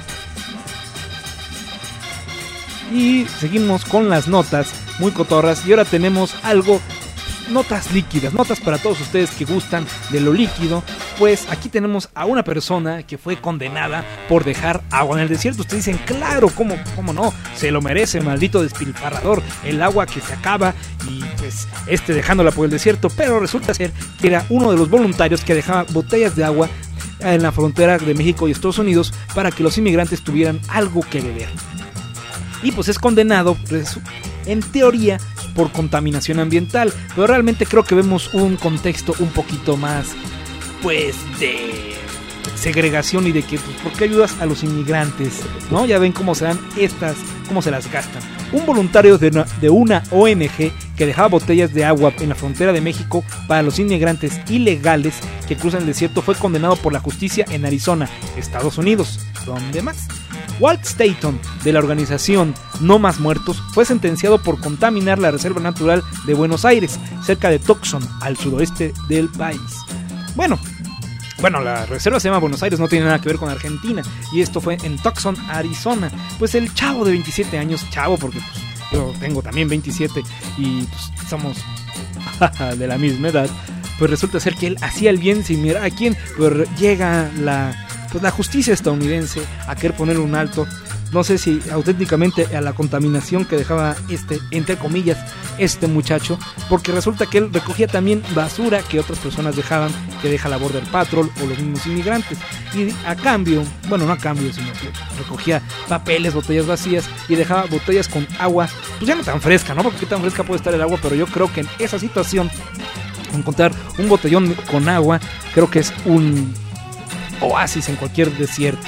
Y seguimos con las notas muy cotorras. Y ahora tenemos algo, notas líquidas, notas para todos ustedes que gustan de lo líquido. Pues aquí tenemos a una persona que fue condenada por dejar agua en el desierto. Ustedes dicen, claro, ¿cómo, cómo no? Se lo merece, maldito despilfarrador. El agua que se acaba y pues este dejándola por el desierto. Pero resulta ser que era uno de los voluntarios que dejaba botellas de agua en la frontera de México y Estados Unidos para que los inmigrantes tuvieran algo que beber. Y pues es condenado, en teoría, por contaminación ambiental. Pero realmente creo que vemos un contexto un poquito más, pues, de segregación y de que, pues, ¿por qué ayudas a los inmigrantes? ¿No? Ya ven cómo se dan estas, cómo se las gastan. Un voluntario de una, de una O N G que dejaba botellas de agua en la frontera de México para los inmigrantes ilegales que cruzan el desierto fue condenado por la justicia en Arizona, Estados Unidos. ¿Dónde más? Walt Staton, de la organización No Más Muertos, fue sentenciado por contaminar la Reserva Natural de Buenos Aires, cerca de Tucson, al suroeste del país. Bueno, bueno, la reserva se llama Buenos Aires, no tiene nada que ver con Argentina, y esto fue en Tucson, Arizona. Pues el chavo de veintisiete años, chavo porque pues yo tengo también veintisiete y pues somos de la misma edad, pues resulta ser que él hacía el bien sin mirar a quién, pero llega la... pues la justicia estadounidense a querer poner un alto, no sé si auténticamente a la contaminación que dejaba este, entre comillas, este muchacho, porque resulta que él recogía también basura que otras personas dejaban, que deja la Border Patrol o los mismos inmigrantes, y a cambio, bueno no a cambio, sino que recogía papeles, botellas vacías, y dejaba botellas con agua, pues ya no tan fresca, ¿no? Porque qué tan fresca puede estar el agua, pero yo creo que en esa situación, encontrar un botellón con agua, creo que es un oasis en cualquier desierto.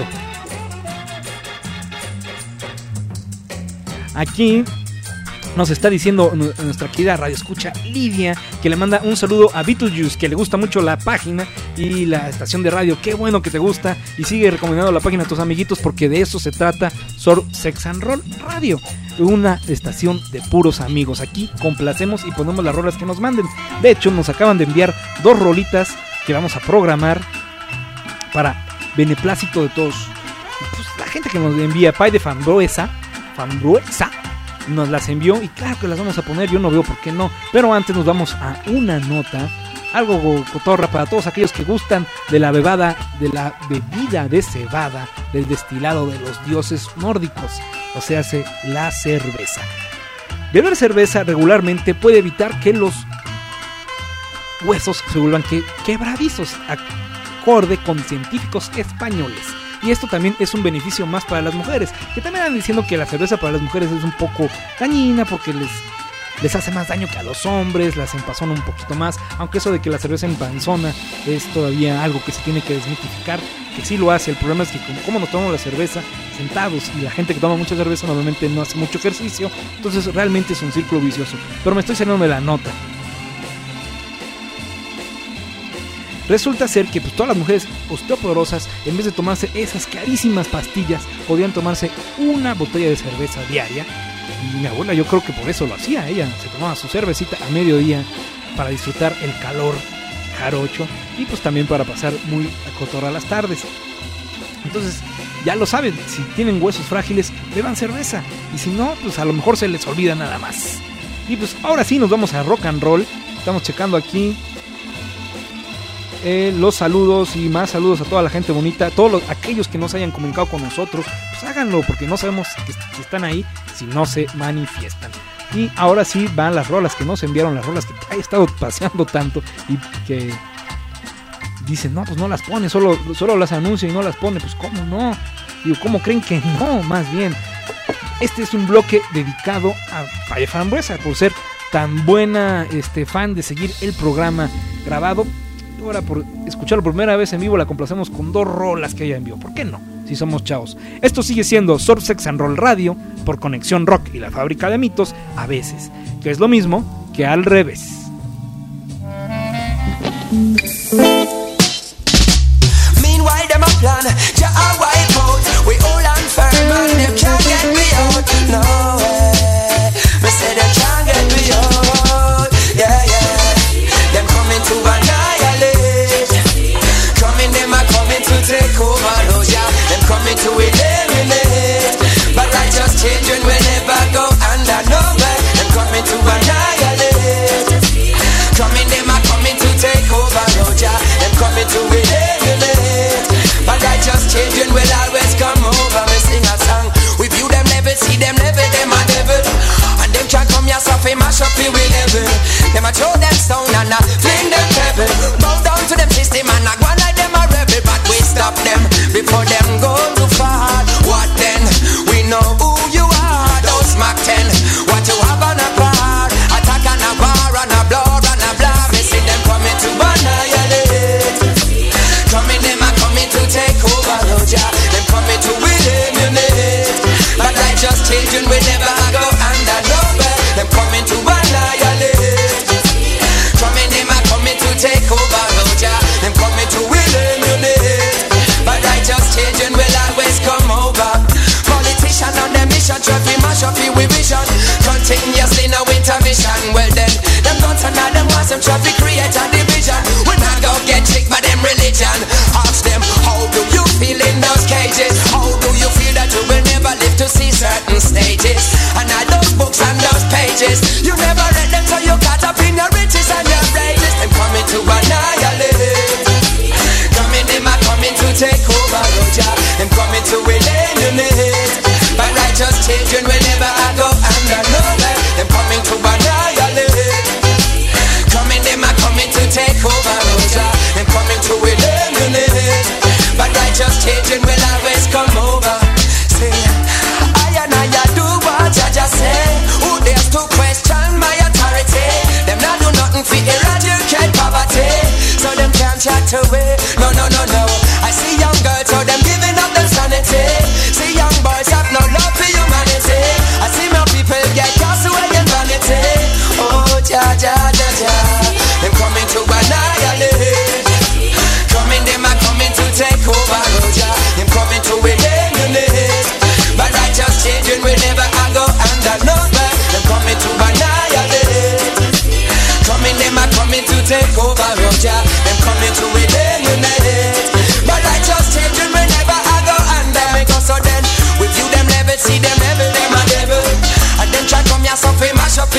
Aquí nos está diciendo nuestra querida radioescucha Lidia que le manda un saludo a Beetlejuice, que le gusta mucho la página y la estación de radio. Qué bueno que te gusta y sigue recomendando la página a tus amiguitos, porque de eso se trata Sursex and Roll Radio, una estación de puros amigos. Aquí complacemos y ponemos las rolas que nos manden. De hecho nos acaban de enviar dos rolitas que vamos a programar para beneplácito de todos. Pues, la gente que nos envía pay de frambuesa, frambuesa, nos las envió y claro que las vamos a poner, yo no veo por qué no. Pero antes nos vamos a una nota, algo cotorra para todos aquellos que gustan de la bebada, de la bebida de cebada, del destilado de los dioses nórdicos, o sea, la cerveza. Beber cerveza regularmente puede evitar que los huesos se vuelvan que, quebradizos, acorde con científicos españoles. Y esto también es un beneficio más para las mujeres, que también están diciendo que la cerveza para las mujeres es un poco dañina porque les, les hace más daño que a los hombres, las empazona un poquito más, aunque eso de que la cerveza empanzona es todavía algo que se tiene que desmitificar, que sí lo hace. El problema es que como, como nos tomamos la cerveza sentados y la gente que toma mucha cerveza normalmente no hace mucho ejercicio, entonces realmente es un círculo vicioso. Pero me estoy saliendo de la nota. Resulta ser que pues, todas las mujeres osteoporosas, en vez de tomarse esas carísimas pastillas, podían tomarse una botella de cerveza diaria. Y mi abuela, yo creo que por eso lo hacía. Ella se tomaba su cervecita a mediodía para disfrutar el calor jarocho y pues también para pasar muy a cotorra las tardes. Entonces, ya lo saben, si tienen huesos frágiles, beban cerveza. Y si no, pues a lo mejor se les olvida nada más. Y pues ahora sí nos vamos a rock and roll. Estamos checando aquí Eh, los saludos y más saludos a toda la gente bonita, todos los, aquellos que no se hayan comunicado con nosotros, pues háganlo porque no sabemos que, que están ahí si no se manifiestan. Y ahora sí van las rolas que nos enviaron, las rolas que he estado paseando tanto y que dicen, no, pues no las pone, solo, solo las anuncia y no las pone, pues cómo no, digo, ¿cómo creen que no? Más bien, este es un bloque dedicado a Pay Frambuesa por ser tan buena este, fan de seguir el programa grabado. Ahora por escucharlo por primera vez en vivo la complacemos con dos rolas que ella envió. ¿Por qué no? Si somos chavos. Esto sigue siendo Surf Sex and Roll Radio por Conexión Rock y la Fábrica de Mitos a veces, que es lo mismo que al revés. Meanwhile them a plan, ja a wipe out. We hold on firm and them can't get me out. No way, me say them can't get me out. Yeah, yeah, them coming to annihilate. Coming them a coming to take over, oh yeah. Them coming to eliminate. But I just children will never go under, no way. Them coming to annihilate. Coming them a coming to take over, oh yeah. Them coming to eliminate. But I just children will always come over. Me sing a song. We view them level, see them level, them a devil. And them can't come here so fi mash up we level. Them a throw them stone and a fling them pebble. Bow down to them system and a go like them a rebel. But we stop them before them go too far. What then? We know who you are. Those Mac ten. What you have on a bar. Attack on a bar and a blood and a blah. Me see them coming to annihilate. Coming them a coming to take over, Roja. Them coming to eliminate. But like just children we never go under nowhere. Them coming to annihilate. Coming them a coming to take over, Roja. Them coming to eliminate. But like just children will always come over. Politician on their mission, trophy mash up we vision. Continuously now intermission. Well then, them guns and all them want some trophy create a division. We not go get tricked by them religion. Ask them, how do you feel in those cages? How do you feel that you will never live to see certain stages? And all those books and those pages, you never read them so you caught up in your riches and your rages. Them coming to annihilate. Coming them are coming to take over, Roja. Them coming to eliminate. But righteous children will never go under nowhere. Them coming to annihilate. Coming them are coming to take over, Roja. Them coming to eliminate. But righteous children will always come over. Say, I and I do what I just say. Who dares to question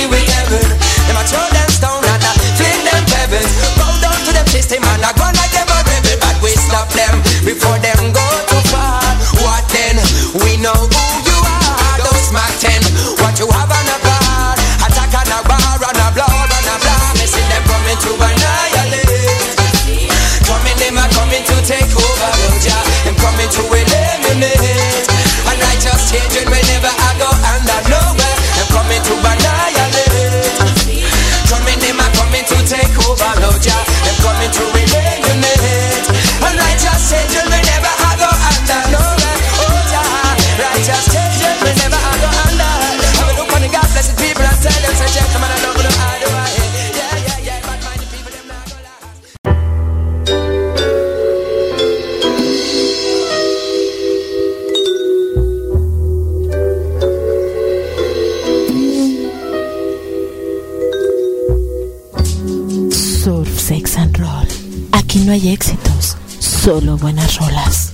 with heaven. Them a throw them stone and a fling them pebbles. Bow down to them system and a go like them a rebel. But we stop them before them go too far. What then? We know who you are. Don't smack ten. What you have on a bar. Attack on a bar, on a blow, on a blah. Me see them coming to annihilate. Coming, them are coming to take over. Yeah, them coming to eliminate. And righteous children will never I go under nowhere. Them coming to annihilate. Coming, them are coming to take over. Yeah, them coming to eliminate. And righteous children will never I go under nowhere. Oh yeah, righteous children will never I go under. Have a look on the God blessed people and tell them, say, come on, I don't know how do I hate. Yeah, yeah, yeah, but mind the people, them not go last. Surf, sex and roll. Aquí no hay éxitos, solo buenas rolas.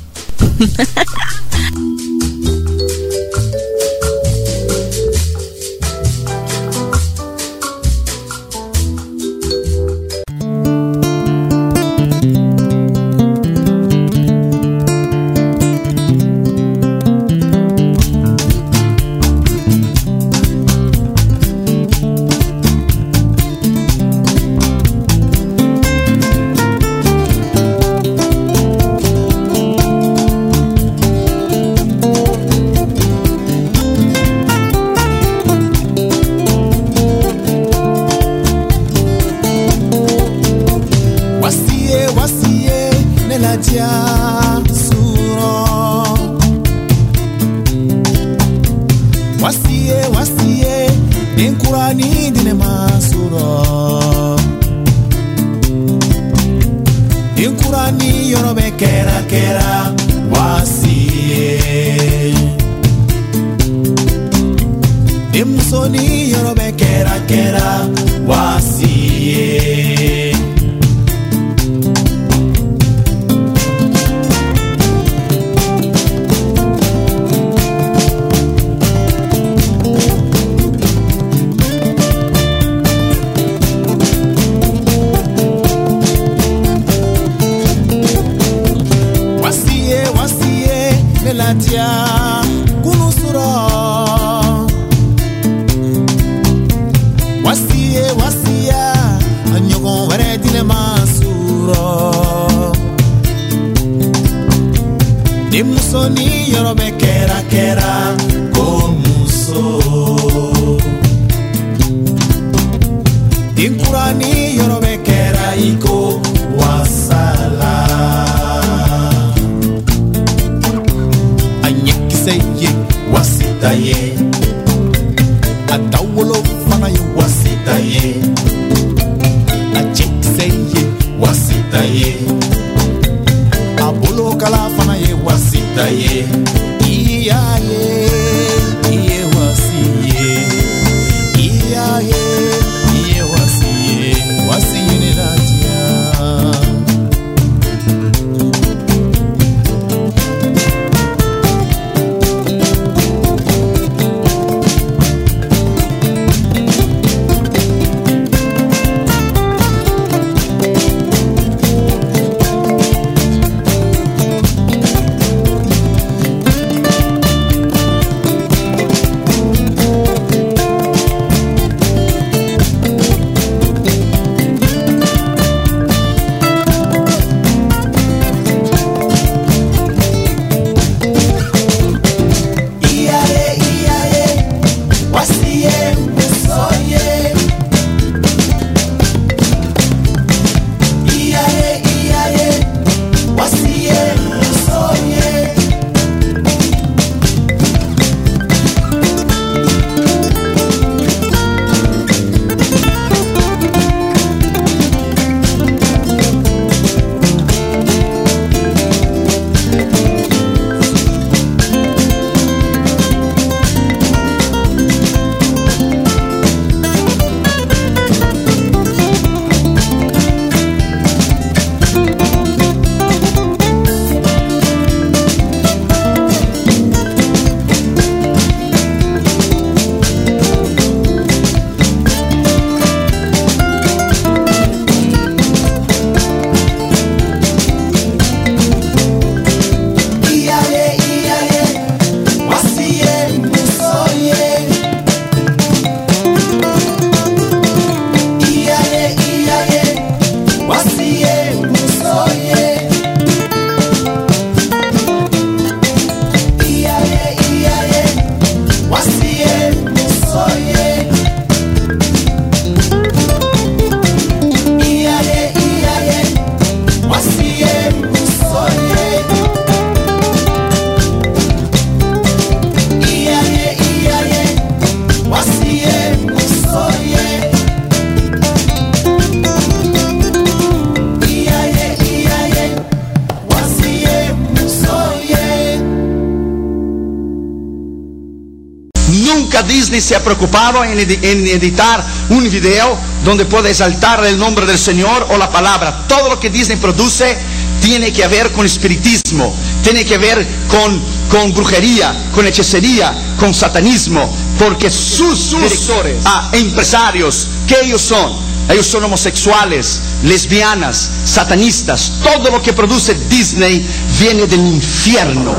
Disney se ha preocupado en, edi- en editar un video donde pueda exaltar el nombre del Señor o la palabra. Todo lo que Disney produce tiene que ver con espiritismo, tiene que ver con, con brujería, con hechicería, con satanismo, porque sus, sus directores, ah, empresarios, ¿qué ellos son? Ellos son homosexuales, lesbianas, satanistas. Todo lo que produce Disney viene del infierno.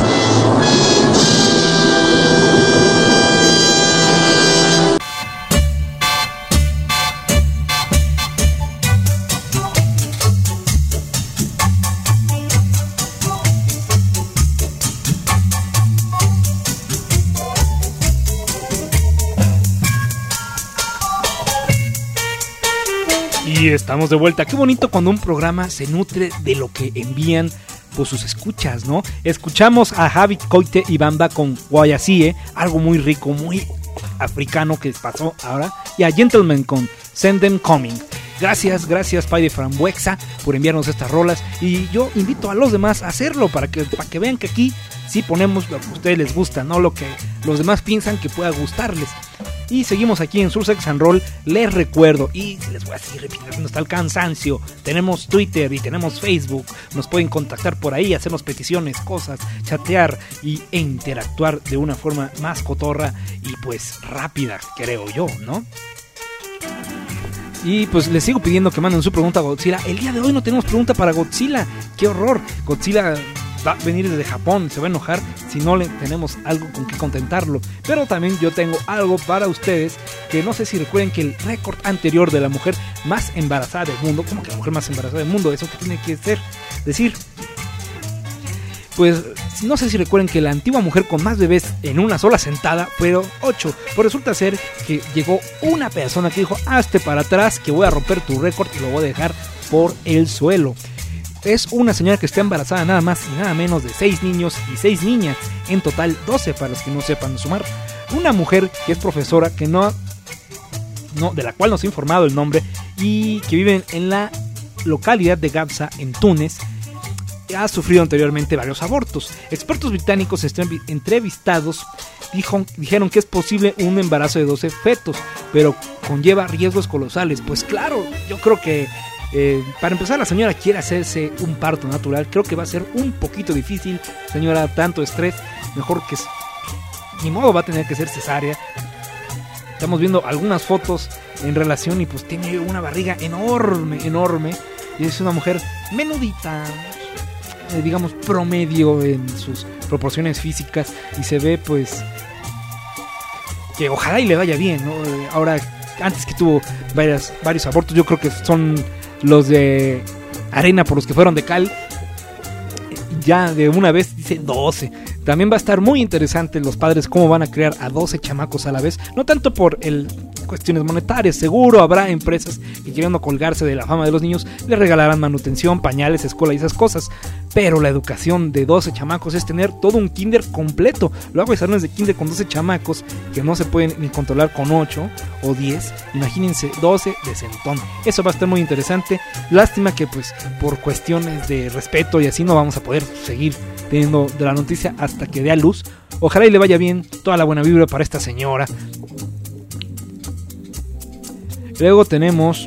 Y estamos de vuelta. Qué bonito cuando un programa se nutre de lo que envían pues sus escuchas, ¿no? Escuchamos a Javi Coite y Bamba con Guayasie, algo muy rico, muy africano que pasó ahora, y a Gentleman con Send Them Coming. Gracias, gracias Pai de Frambuesa por enviarnos estas rolas, y yo invito a los demás a hacerlo para que, para que vean que aquí sí ponemos lo que a ustedes les gusta, no lo que los demás piensan que pueda gustarles. Y seguimos aquí en Sursex and Roll. Les recuerdo, y les voy a seguir repitiendo hasta el cansancio, tenemos Twitter y tenemos Facebook. Nos pueden contactar por ahí, hacernos peticiones, cosas, chatear y, e interactuar de una forma más cotorra y pues rápida, creo yo, ¿no? Y pues les sigo pidiendo que manden su pregunta a Godzilla. El día de hoy no tenemos pregunta para Godzilla. ¡Qué horror! Godzilla va a venir desde Japón, se va a enojar si no le tenemos algo con que contentarlo. Pero también yo tengo algo para ustedes, que no sé si recuerden que el récord anterior de la mujer más embarazada del mundo, ¿cómo que la mujer más embarazada del mundo? ¿Eso qué tiene que ser? Decir, pues no sé si recuerden que la antigua mujer con más bebés en una sola sentada fueron ocho. Pues resulta ser que llegó una persona que dijo: hazte para atrás que voy a romper tu récord y lo voy a dejar por el suelo. Es una señora que está embarazada nada más y nada menos de seis niños y seis niñas, en total doce para los que no sepan sumar. Una mujer que es profesora, que no, no de la cual nos ha informado el nombre, y que vive en la localidad de Gabsa, en Túnez. Ha sufrido anteriormente varios abortos. Expertos británicos entrevistados dijo, dijeron que es posible un embarazo de doce fetos, pero conlleva riesgos colosales. Pues claro, yo creo que Eh, para empezar, la señora quiere hacerse un parto natural. Creo que va a ser un poquito difícil, señora, tanto estrés. Mejor que ni modo, va a tener que ser cesárea. Estamos viendo algunas fotos en relación y pues tiene una barriga enorme, enorme. Y es una mujer menudita, eh, digamos promedio en sus proporciones físicas. Y se ve pues que ojalá y le vaya bien, ¿no? Ahora, antes que tuvo varias, varios abortos, yo creo que son los de arena por los que fueron de cal. Ya de una vez dice doce. También va a estar muy interesante los padres cómo van a crear a doce chamacos a la vez. No tanto por el cuestiones monetarias. Seguro habrá empresas que, queriendo colgarse de la fama de los niños, les regalarán manutención, pañales, escuela y esas cosas. Pero la educación de doce chamacos es tener todo un kinder completo. Luego hay salones de kinder con doce chamacos que no se pueden ni controlar con ocho o diez. Imagínense doce de centón. Eso va a estar muy interesante. Lástima que pues por cuestiones de respeto y así no vamos a poder seguir teniendo de la noticia hasta que dé a luz. Ojalá y le vaya bien, toda la buena vibra para esta señora. Luego tenemos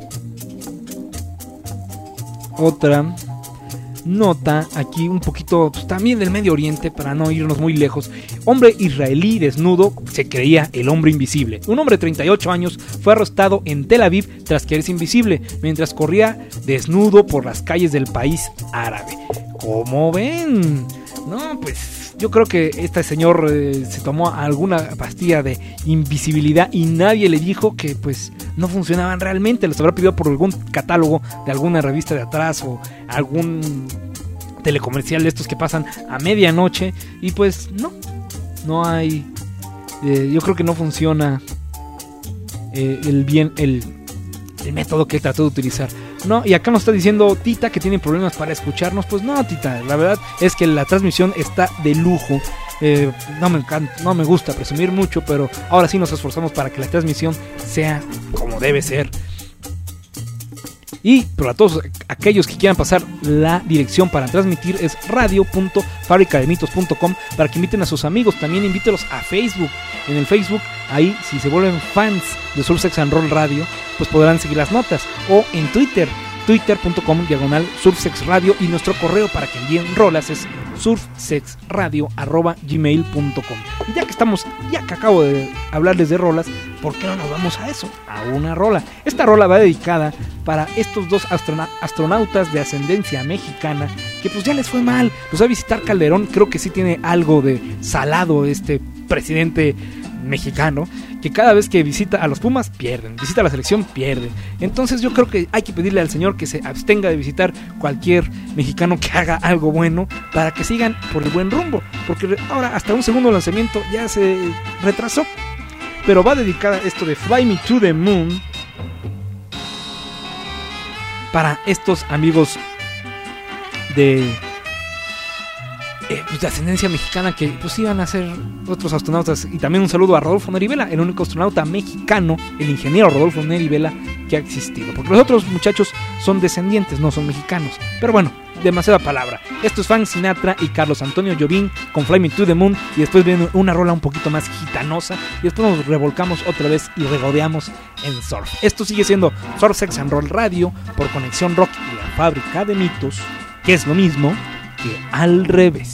otra nota aquí un poquito pues, también del Medio Oriente, para no irnos muy lejos. Hombre israelí desnudo, se creía el hombre invisible. Un hombre de treinta y ocho años fue arrestado en Tel Aviv tras creerse invisible mientras corría desnudo por las calles del país árabe. ¿Cómo ven? No, pues yo creo que este señor eh, se tomó alguna pastilla de invisibilidad y nadie le dijo que pues no funcionaban realmente. Los habrá pedido por algún catálogo de alguna revista de atrás o algún telecomercial de estos que pasan a medianoche y pues no, no hay, eh, yo creo que no funciona eh, el bien, el, el método que trató de utilizar. No, y acá nos está diciendo Tita que tiene problemas para escucharnos. Pues no, Tita, la verdad es que la transmisión está de lujo. eh, no, me encanta, no me gusta presumir mucho, pero ahora sí nos esforzamos para que la transmisión sea como debe ser. Y para todos aquellos que quieran pasar, la dirección para transmitir es radio punto fábrica de mitos punto com, para que inviten a sus amigos. También invítelos a Facebook. En el Facebook, ahí si se vuelven fans de Surf Sex and Roll Radio, pues podrán seguir las notas. O en Twitter, twitter punto com diagonal surfsexradio, y nuestro correo para que envíen rolas es surfsexradio arroba gmail punto com. Y ya que estamos, ya que acabo de hablarles de rolas, ¿por qué no nos vamos a eso? A una rola. Esta rola va dedicada para estos dos astrona- astronautas de ascendencia mexicana que pues ya les fue mal. Los va a visitar Calderón. Creo que sí tiene algo de salado este presidente mexicano, que cada vez que visita a los Pumas pierden, visita a la selección pierden. Entonces yo creo que hay que pedirle al señor que se abstenga de visitar cualquier mexicano que haga algo bueno, para que sigan por el buen rumbo, porque ahora hasta un segundo lanzamiento ya se retrasó. Pero va dedicada esto de Fly Me to the Moon para estos amigos de Eh, pues de ascendencia mexicana que pues iban a ser otros astronautas. Y también un saludo a Rodolfo Neri Vela, el único astronauta mexicano, el ingeniero Rodolfo Neri Vela, que ha existido, porque los otros muchachos son descendientes, no son mexicanos. Pero bueno, demasiada palabra. Esto es Frank Sinatra y Carlos Antonio Jobim con Fly Me to the Moon, y después viene una rola un poquito más gitanosa, y después nos revolcamos otra vez y regodeamos en surf. Esto sigue siendo Surf Sex and Roll Radio por Conexión Rock y la Fábrica de Mitos, que es lo mismo que al revés.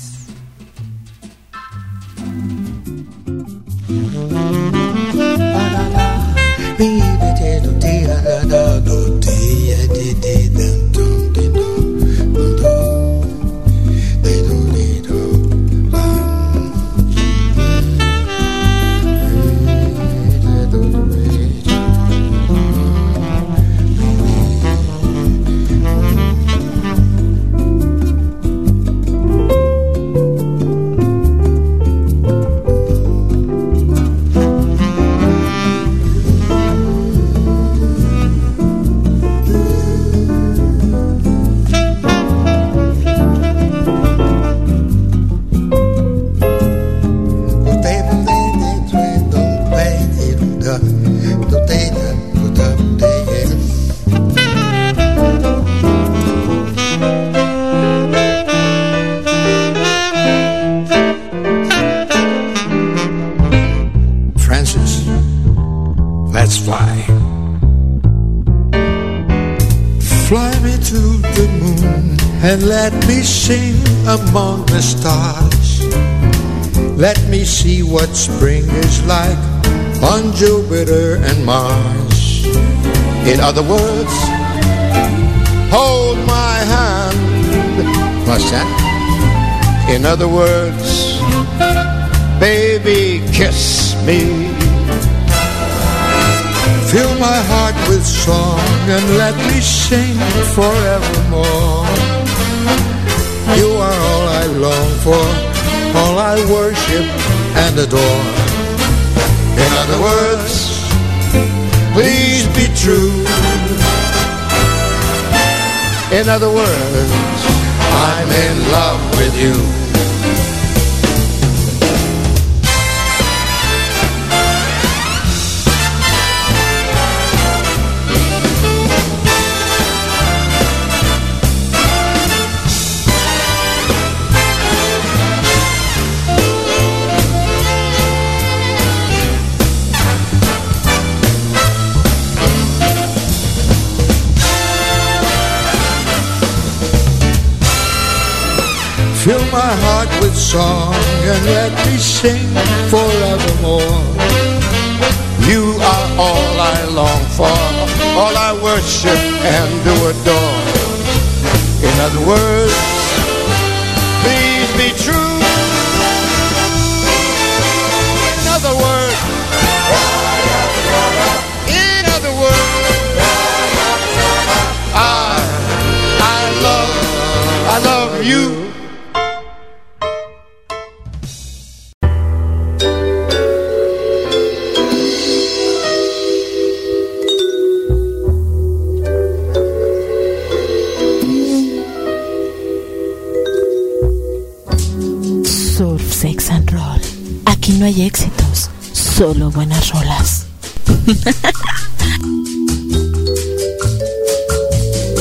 Let me sing among the stars. Let me see what spring is like on Jupiter and Mars. In other words, hold my hand. What's that? In other words, baby, kiss me. Fill my heart with song and let me sing forevermore. You are all I long for, all I worship and adore. In other words, please be true. In other words, I'm in love with you. Fill my heart with song and let me sing forevermore. You are all I long for, all I worship and do adore. In other words, please be true. In other words, in other words, I, I love, I love you. Aquí no hay éxitos, solo buenas rolas.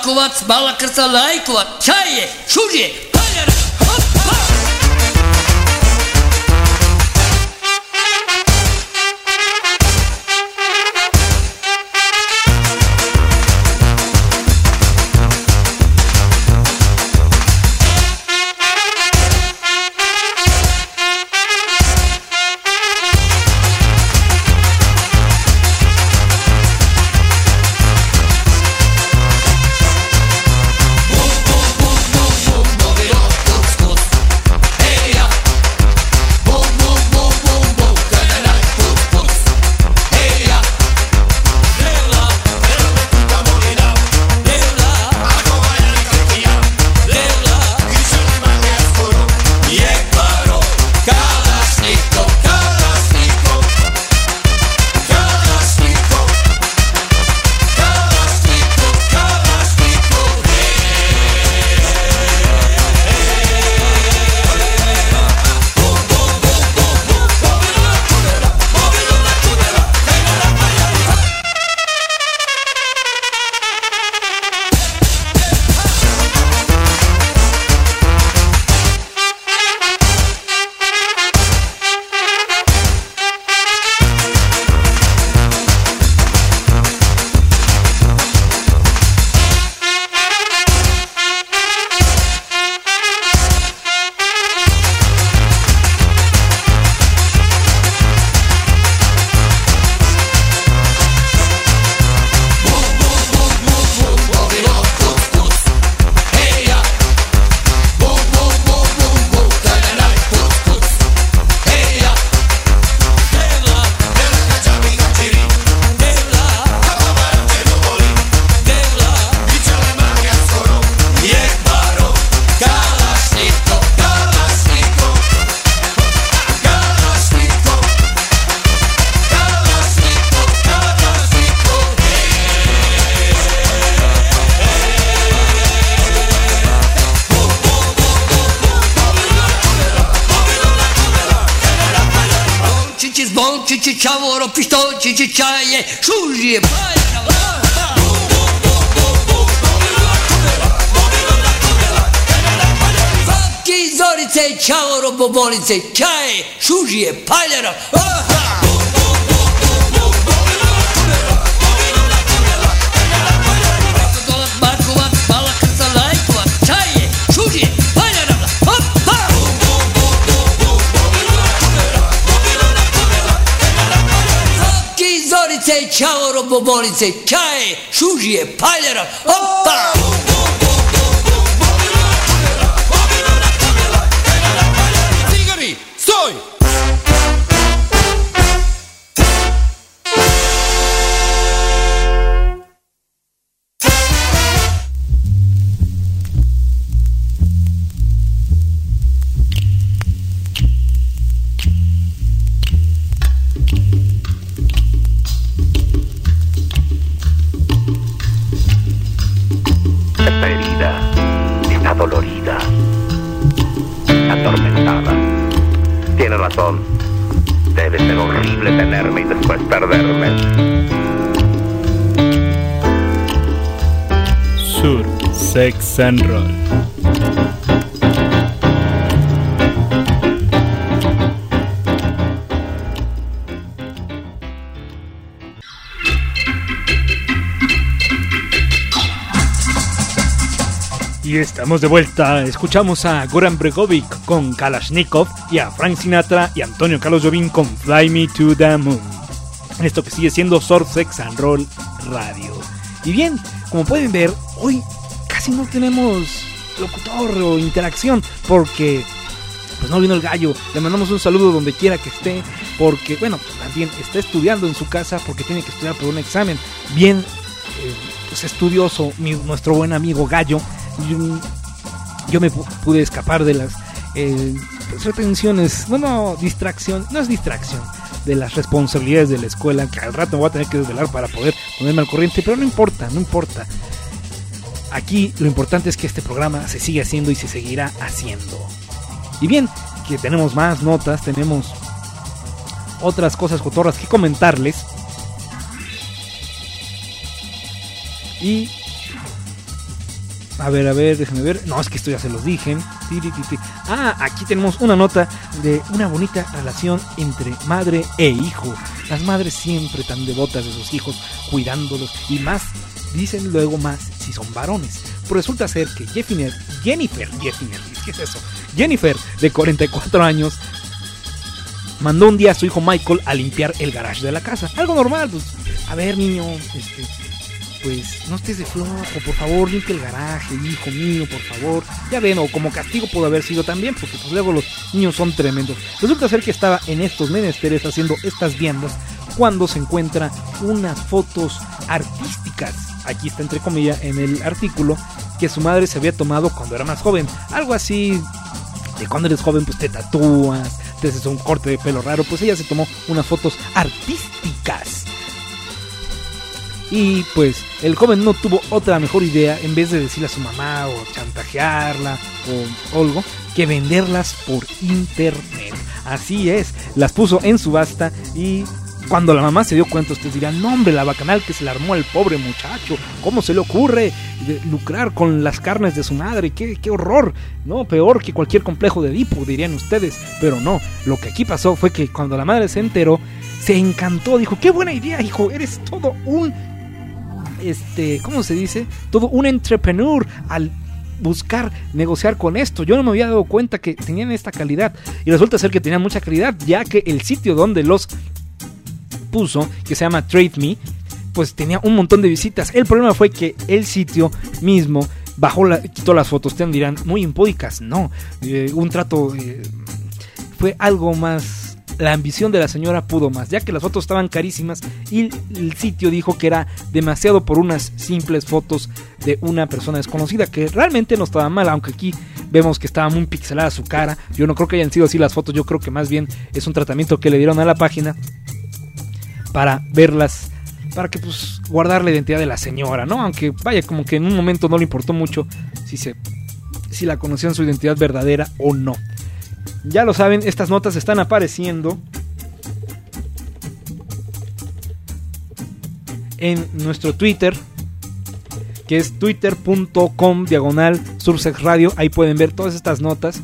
Markovac, Balakrsa, Lajkovac, Čaje, Šužje, Paljara, Bončići, čavoro, pištolčići, čaje, šužije, paljara, Vapki, zorice, čavoro, bobolice, čaje, šužije, paljara, Markovac, Balakrsa, Lajkovac, čaje, šužije, paljara, Zorice, čavoro, bobolice, čaje, šužije, paljara, opa! Cigari, stoj! Dolorida, atormentada. Tiene razón. Debe ser horrible tenerme y después perderme. Sur Sex and Roll. Y estamos de vuelta. Escuchamos a Goran Bregovic con Kalashnikov y a Frank Sinatra y Antonio Carlos Jobim con Fly Me to the Moon. Esto que sigue siendo Surf Sex and Roll Radio. Y bien, como pueden ver, hoy casi no tenemos locutor o interacción porque pues no vino el gallo. Le mandamos un saludo donde quiera que esté porque, bueno, también está estudiando en su casa porque tiene que estudiar por un examen. Bien, eh, pues estudioso mi, nuestro buen amigo Gallo. Yo, yo me pude escapar de las eh, pues, retenciones, no, no, distracción, no es distracción, de las responsabilidades de la escuela, que al rato me voy a tener que desvelar para poder ponerme al corriente, pero no importa, no importa. Aquí lo importante es que este programa se sigue haciendo y se seguirá haciendo. Y bien, que tenemos más notas, tenemos otras cosas cotorras que comentarles. Y A ver, a ver, déjenme ver. No, es que esto ya se los dije. Ah, aquí tenemos una nota de una bonita relación entre madre e hijo. Las madres siempre tan devotas de sus hijos, cuidándolos. Y más, dicen luego más si son varones. Pues resulta ser que Jennifer, Jennifer, Jennifer, ¿qué es eso? Jennifer, de cuarenta y cuatro años, mandó un día a su hijo Michael a limpiar el garage de la casa. Algo normal, pues, a ver, niño, este... pues no estés de flojo, por favor, limpia el garaje, hijo mío, por favor. Ya ven, o como castigo pudo haber sido también, porque pues luego los niños son tremendos. Resulta ser que estaba en estos menesteres haciendo estas viandas cuando se encuentra unas fotos artísticas, aquí está entre comillas en el artículo, que su madre se había tomado cuando era más joven. Algo así de cuando eres joven pues te tatúas, te haces un corte de pelo raro, pues ella se tomó unas fotos artísticas. Y pues el joven no tuvo otra mejor idea, en vez de decirle a su mamá o chantajearla o algo, que venderlas por internet. Así es, las puso en subasta y cuando la mamá se dio cuenta, ustedes dirán, no hombre, la bacanal que se le armó al pobre muchacho, ¿cómo se le ocurre de lucrar con las carnes de su madre? ¡Qué, qué horror! No, peor que cualquier complejo de Edipo, dirían ustedes, pero no, lo que aquí pasó fue que cuando la madre se enteró, se encantó, dijo, ¡qué buena idea, hijo! Eres todo un... Este, ¿cómo se dice? Todo un entrepreneur al buscar negociar con esto. Yo no me había dado cuenta que tenían esta calidad y resulta ser que tenían mucha calidad, ya que el sitio donde los puso, que se llama Trade Me, pues tenía un montón de visitas. El problema fue que el sitio mismo bajó la, quitó las fotos. Ustedes dirán, muy impúdicas. No, eh, un trato eh, fue algo más. La ambición de la señora pudo más, ya que las fotos estaban carísimas y el sitio dijo que era demasiado por unas simples fotos de una persona desconocida, que realmente no estaba mal, aunque aquí vemos que estaba muy pixelada su cara. Yo no creo que hayan sido así las fotos, yo creo que más bien es un tratamiento que le dieron a la página para verlas, para que pues guardar la identidad de la señora, ¿no? Aunque vaya, como que en un momento no le importó mucho si se si la conocían su identidad verdadera o no. Ya lo saben, estas notas están apareciendo en nuestro Twitter, que es twitter punto com diagonal Sursex Radio. Ahí pueden ver todas estas notas.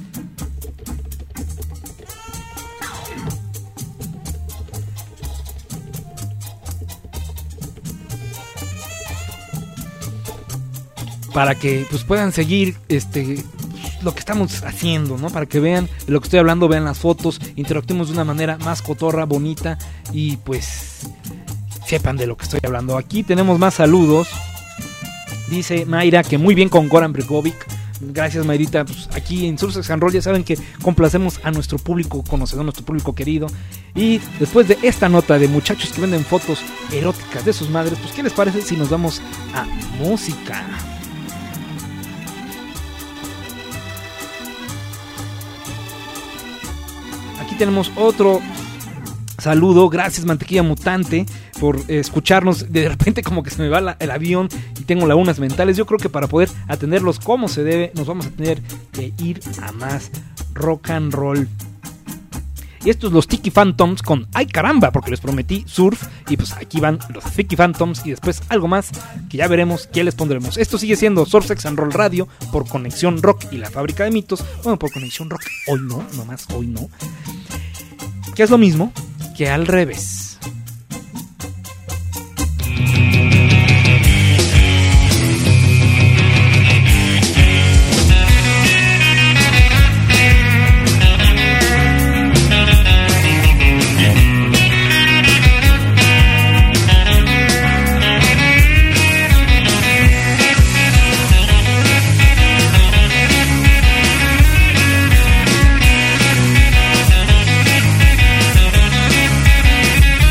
Para que pues puedan seguir este lo que estamos haciendo, ¿no? Para que vean de lo que estoy hablando, vean las fotos, interactuemos de una manera más cotorra, bonita y pues sepan de lo que estoy hablando. Aquí tenemos más saludos. Dice Mayra que muy bien con Goran Bregovic. Gracias, Mayrita. Pues aquí en Sursex and Roll ya saben que complacemos a nuestro público conocedor, nuestro público querido. Y después de esta nota de muchachos que venden fotos eróticas de sus madres, pues ¿qué les parece si nos vamos a música? Tenemos otro saludo, gracias Mantequilla Mutante por eh, escucharnos. De repente como que se me va la, el avión y tengo lagunas mentales. Yo creo que para poder atenderlos como se debe nos vamos a tener que ir a más rock and roll. Y estos los Tiki Phantoms con ay caramba, porque les prometí surf. Y pues aquí van los Tiki Phantoms y después algo más que ya veremos qué les pondremos. Esto sigue siendo Sursex and Roll Radio por Conexión Rock y la Fábrica de Mitos. Bueno, por Conexión Rock hoy no, nomás hoy no. Que es lo mismo que al revés. We'll be right back.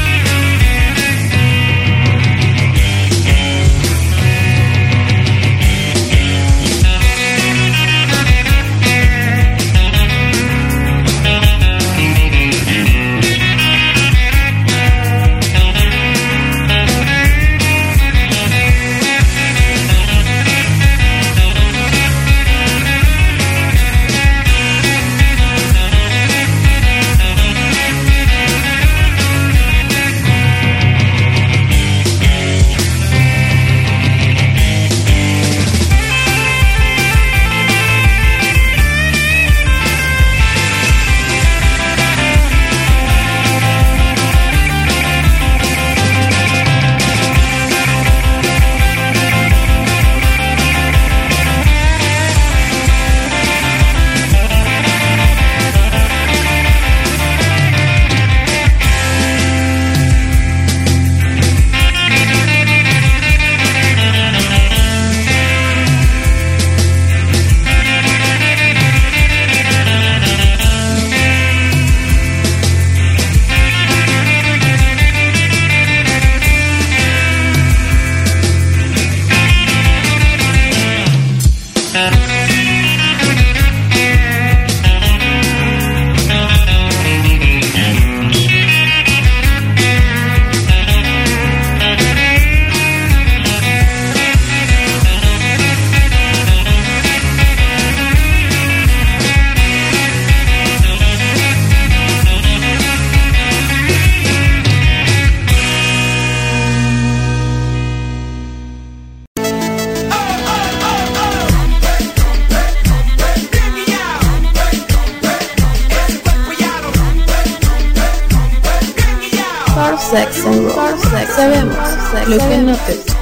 Surf, sex and roll. Sabemos lo que no te gusta.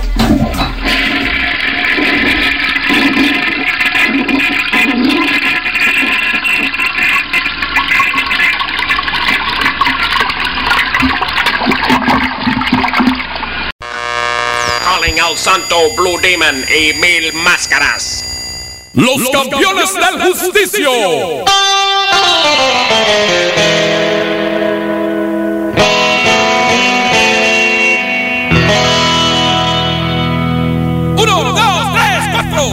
Calling al santo Blue Demon y mil máscaras. Los, Los campeones, campeones del justicio. Uno, dos, tres, cuatro.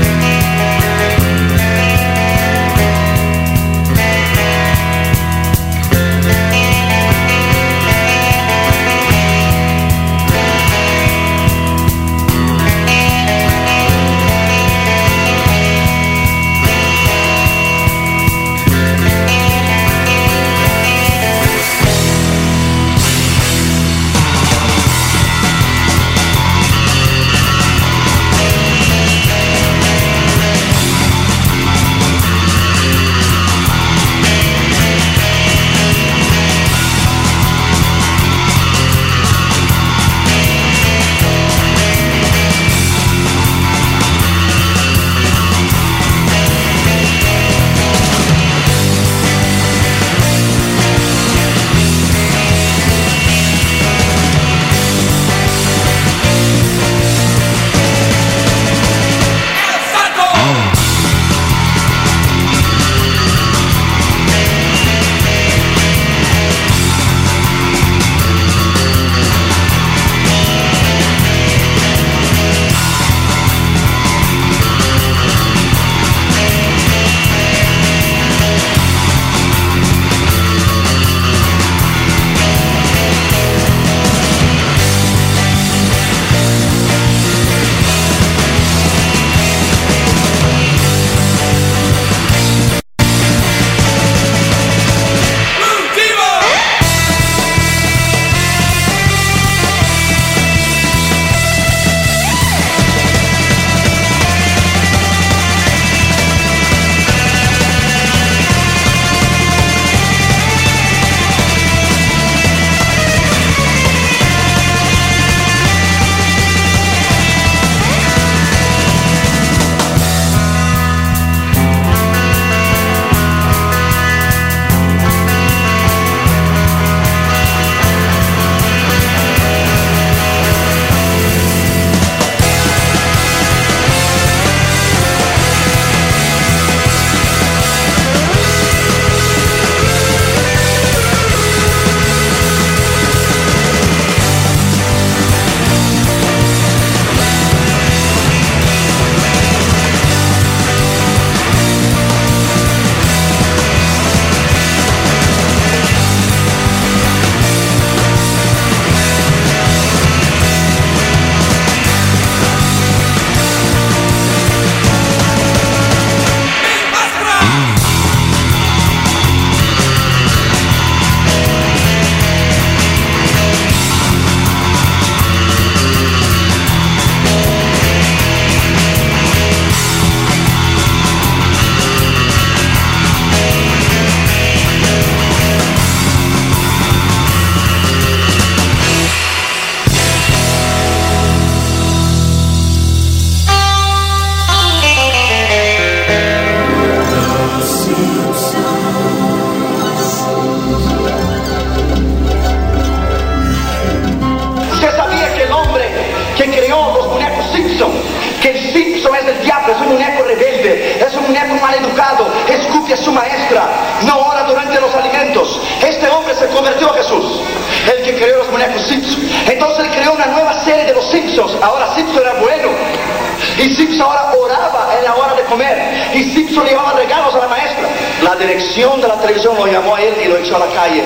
De la televisión lo llamó a él y lo echó a la calle.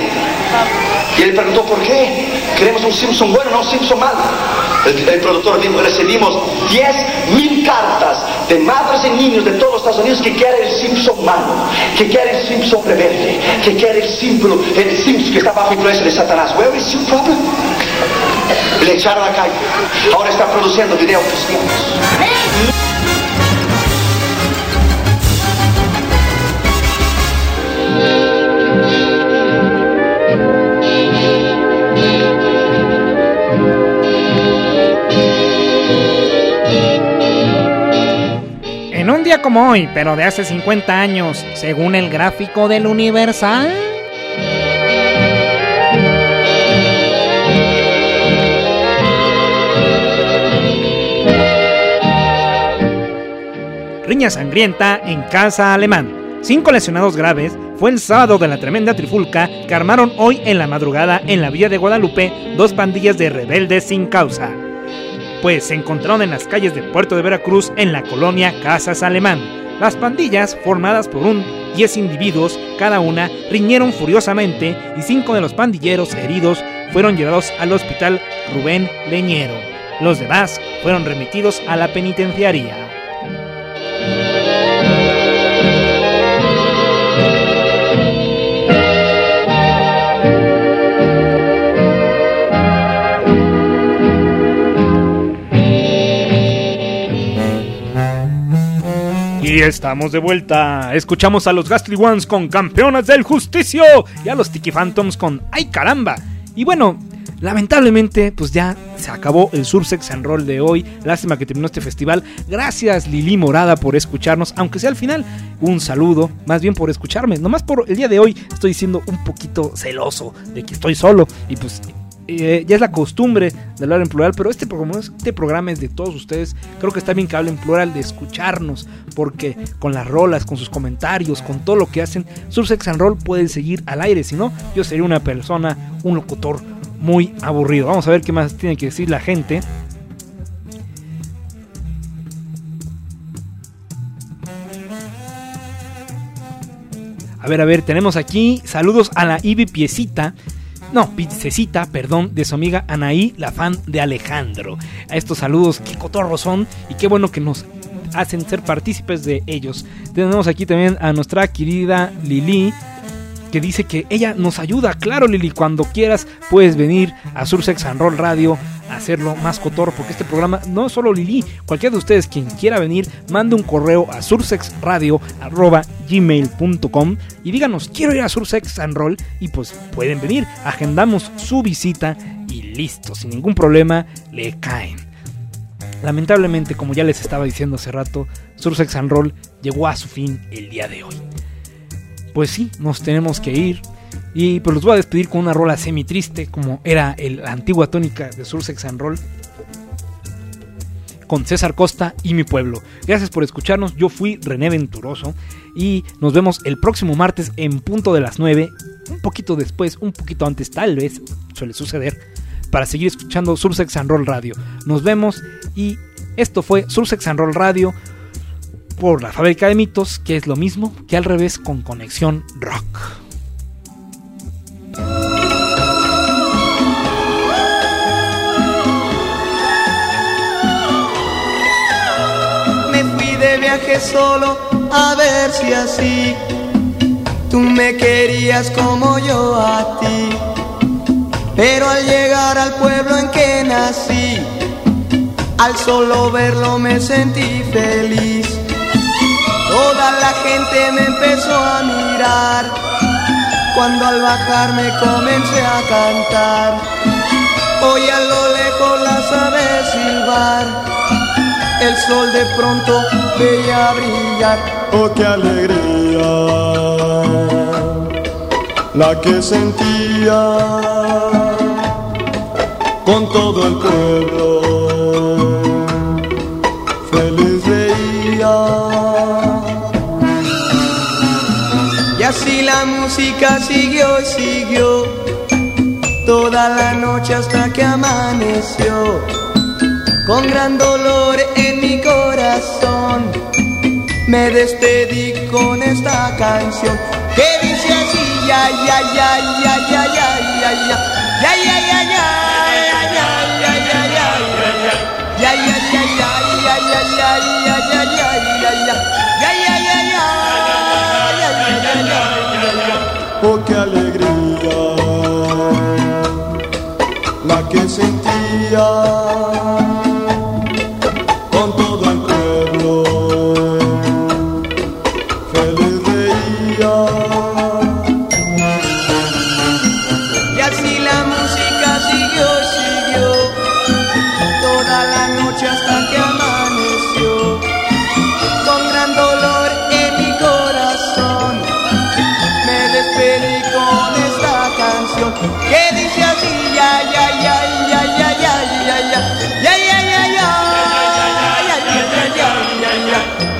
Y él preguntó por qué. Queremos un Simpson bueno, no un Simpson malo. El, el productor dijo: recibimos diez mil cartas de madres y niños de todos los Estados Unidos que quieren el Simpson malo, que quieren el Simpson rebelde, que quieren el Simpson, el Simpson que está bajo influencia de Satanás. Where is your problem? Le echaron a la calle. Ahora está produciendo videos cristianos. día como hoy, pero de hace cincuenta años, según el gráfico del Universal. Riña sangrienta en Casa Alemán. Cinco lesionados graves fue el sábado de la tremenda trifulca que armaron hoy en la madrugada en la villa de Guadalupe dos pandillas de rebeldes sin causa. Pues se encontraron en las calles de Puerto de Veracruz en la colonia Casas Alemán. Las pandillas, formadas por un diez individuos cada una, riñeron furiosamente y cinco de los pandilleros heridos fueron llevados al hospital Rubén Leñero. Los demás fueron remitidos a la penitenciaría. Y estamos de vuelta. Escuchamos a los Ghastly Ones con Campeonas del Justicio y a los Tiki Phantoms con Ay Caramba. Y bueno, lamentablemente pues ya se acabó el Sursex and Roll de hoy. Lástima que terminó este festival. Gracias Lili Morada por escucharnos, aunque sea al final. Un saludo, más bien por escucharme. Nomás por el día de hoy estoy siendo un poquito celoso de que estoy solo y pues... Eh, ya es la costumbre de hablar en plural, pero este programa, este programa es de todos ustedes. Creo que está bien que hablen en plural, de escucharnos, porque con las rolas, con sus comentarios, con todo lo que hacen, Sursex and Roll puede seguir al aire. Si no, yo sería una persona, un locutor muy aburrido. Vamos a ver qué más tiene que decir la gente. A ver, a ver, tenemos aquí saludos a la Ivy Piecita. No, Pizzecita, perdón, de su amiga Anaí, la fan de Alejandro. A estos saludos, qué cotorros son y qué bueno que nos hacen ser partícipes de ellos. Tenemos aquí también a nuestra querida Lili, que dice que ella nos ayuda. Claro, Lili, cuando quieras puedes venir a Sursex and Roll Radio a hacerlo más cotorro, porque este programa, no solo Lili, cualquiera de ustedes quien quiera venir, mande un correo a sursexradio arroba gmail punto com y díganos, quiero ir a Sursex and Roll, y pues pueden venir, agendamos su visita y listo, sin ningún problema le caen. Lamentablemente, como ya les estaba diciendo hace rato, Sursex and Roll llegó a su fin el día de hoy. Pues sí, nos tenemos que ir. Y pues los voy a despedir con una rola semi triste, como era el, la antigua tónica de Sursex and Roll, con César Costa y Mi Pueblo. Gracias por escucharnos, yo fui René Venturoso y nos vemos el próximo martes en punto de las nueve, un poquito después, un poquito antes tal vez, suele suceder, para seguir escuchando Sursex and Roll Radio. Nos vemos y esto fue Sursex and Roll Radio por la Fábrica de Mitos, que es lo mismo que al revés con Conexión Rock. Me fui de viaje solo a ver si así tú me querías como yo a ti. Pero al llegar al pueblo en que nací, al solo verlo me sentí feliz. Toda la gente me empezó a mirar cuando al bajar me comencé a cantar. Hoy a lo lejos las aves silbar, el sol de pronto veía brillar. Oh, qué alegría la que sentía con todo el pueblo, feliz veía. Y así la música siguió y siguió toda la noche hasta que amaneció. Con gran dolor en mi corazón me despedí con esta canción que dice así: ya ya ya ya ya ya ya ya ya ya ya ya ya ya ya ya ya oh, qué alegría la que sentía con todo el pueblo, feliz veía. Y así la música siguió, siguió toda la noche hasta que amaneció. Con gran dolor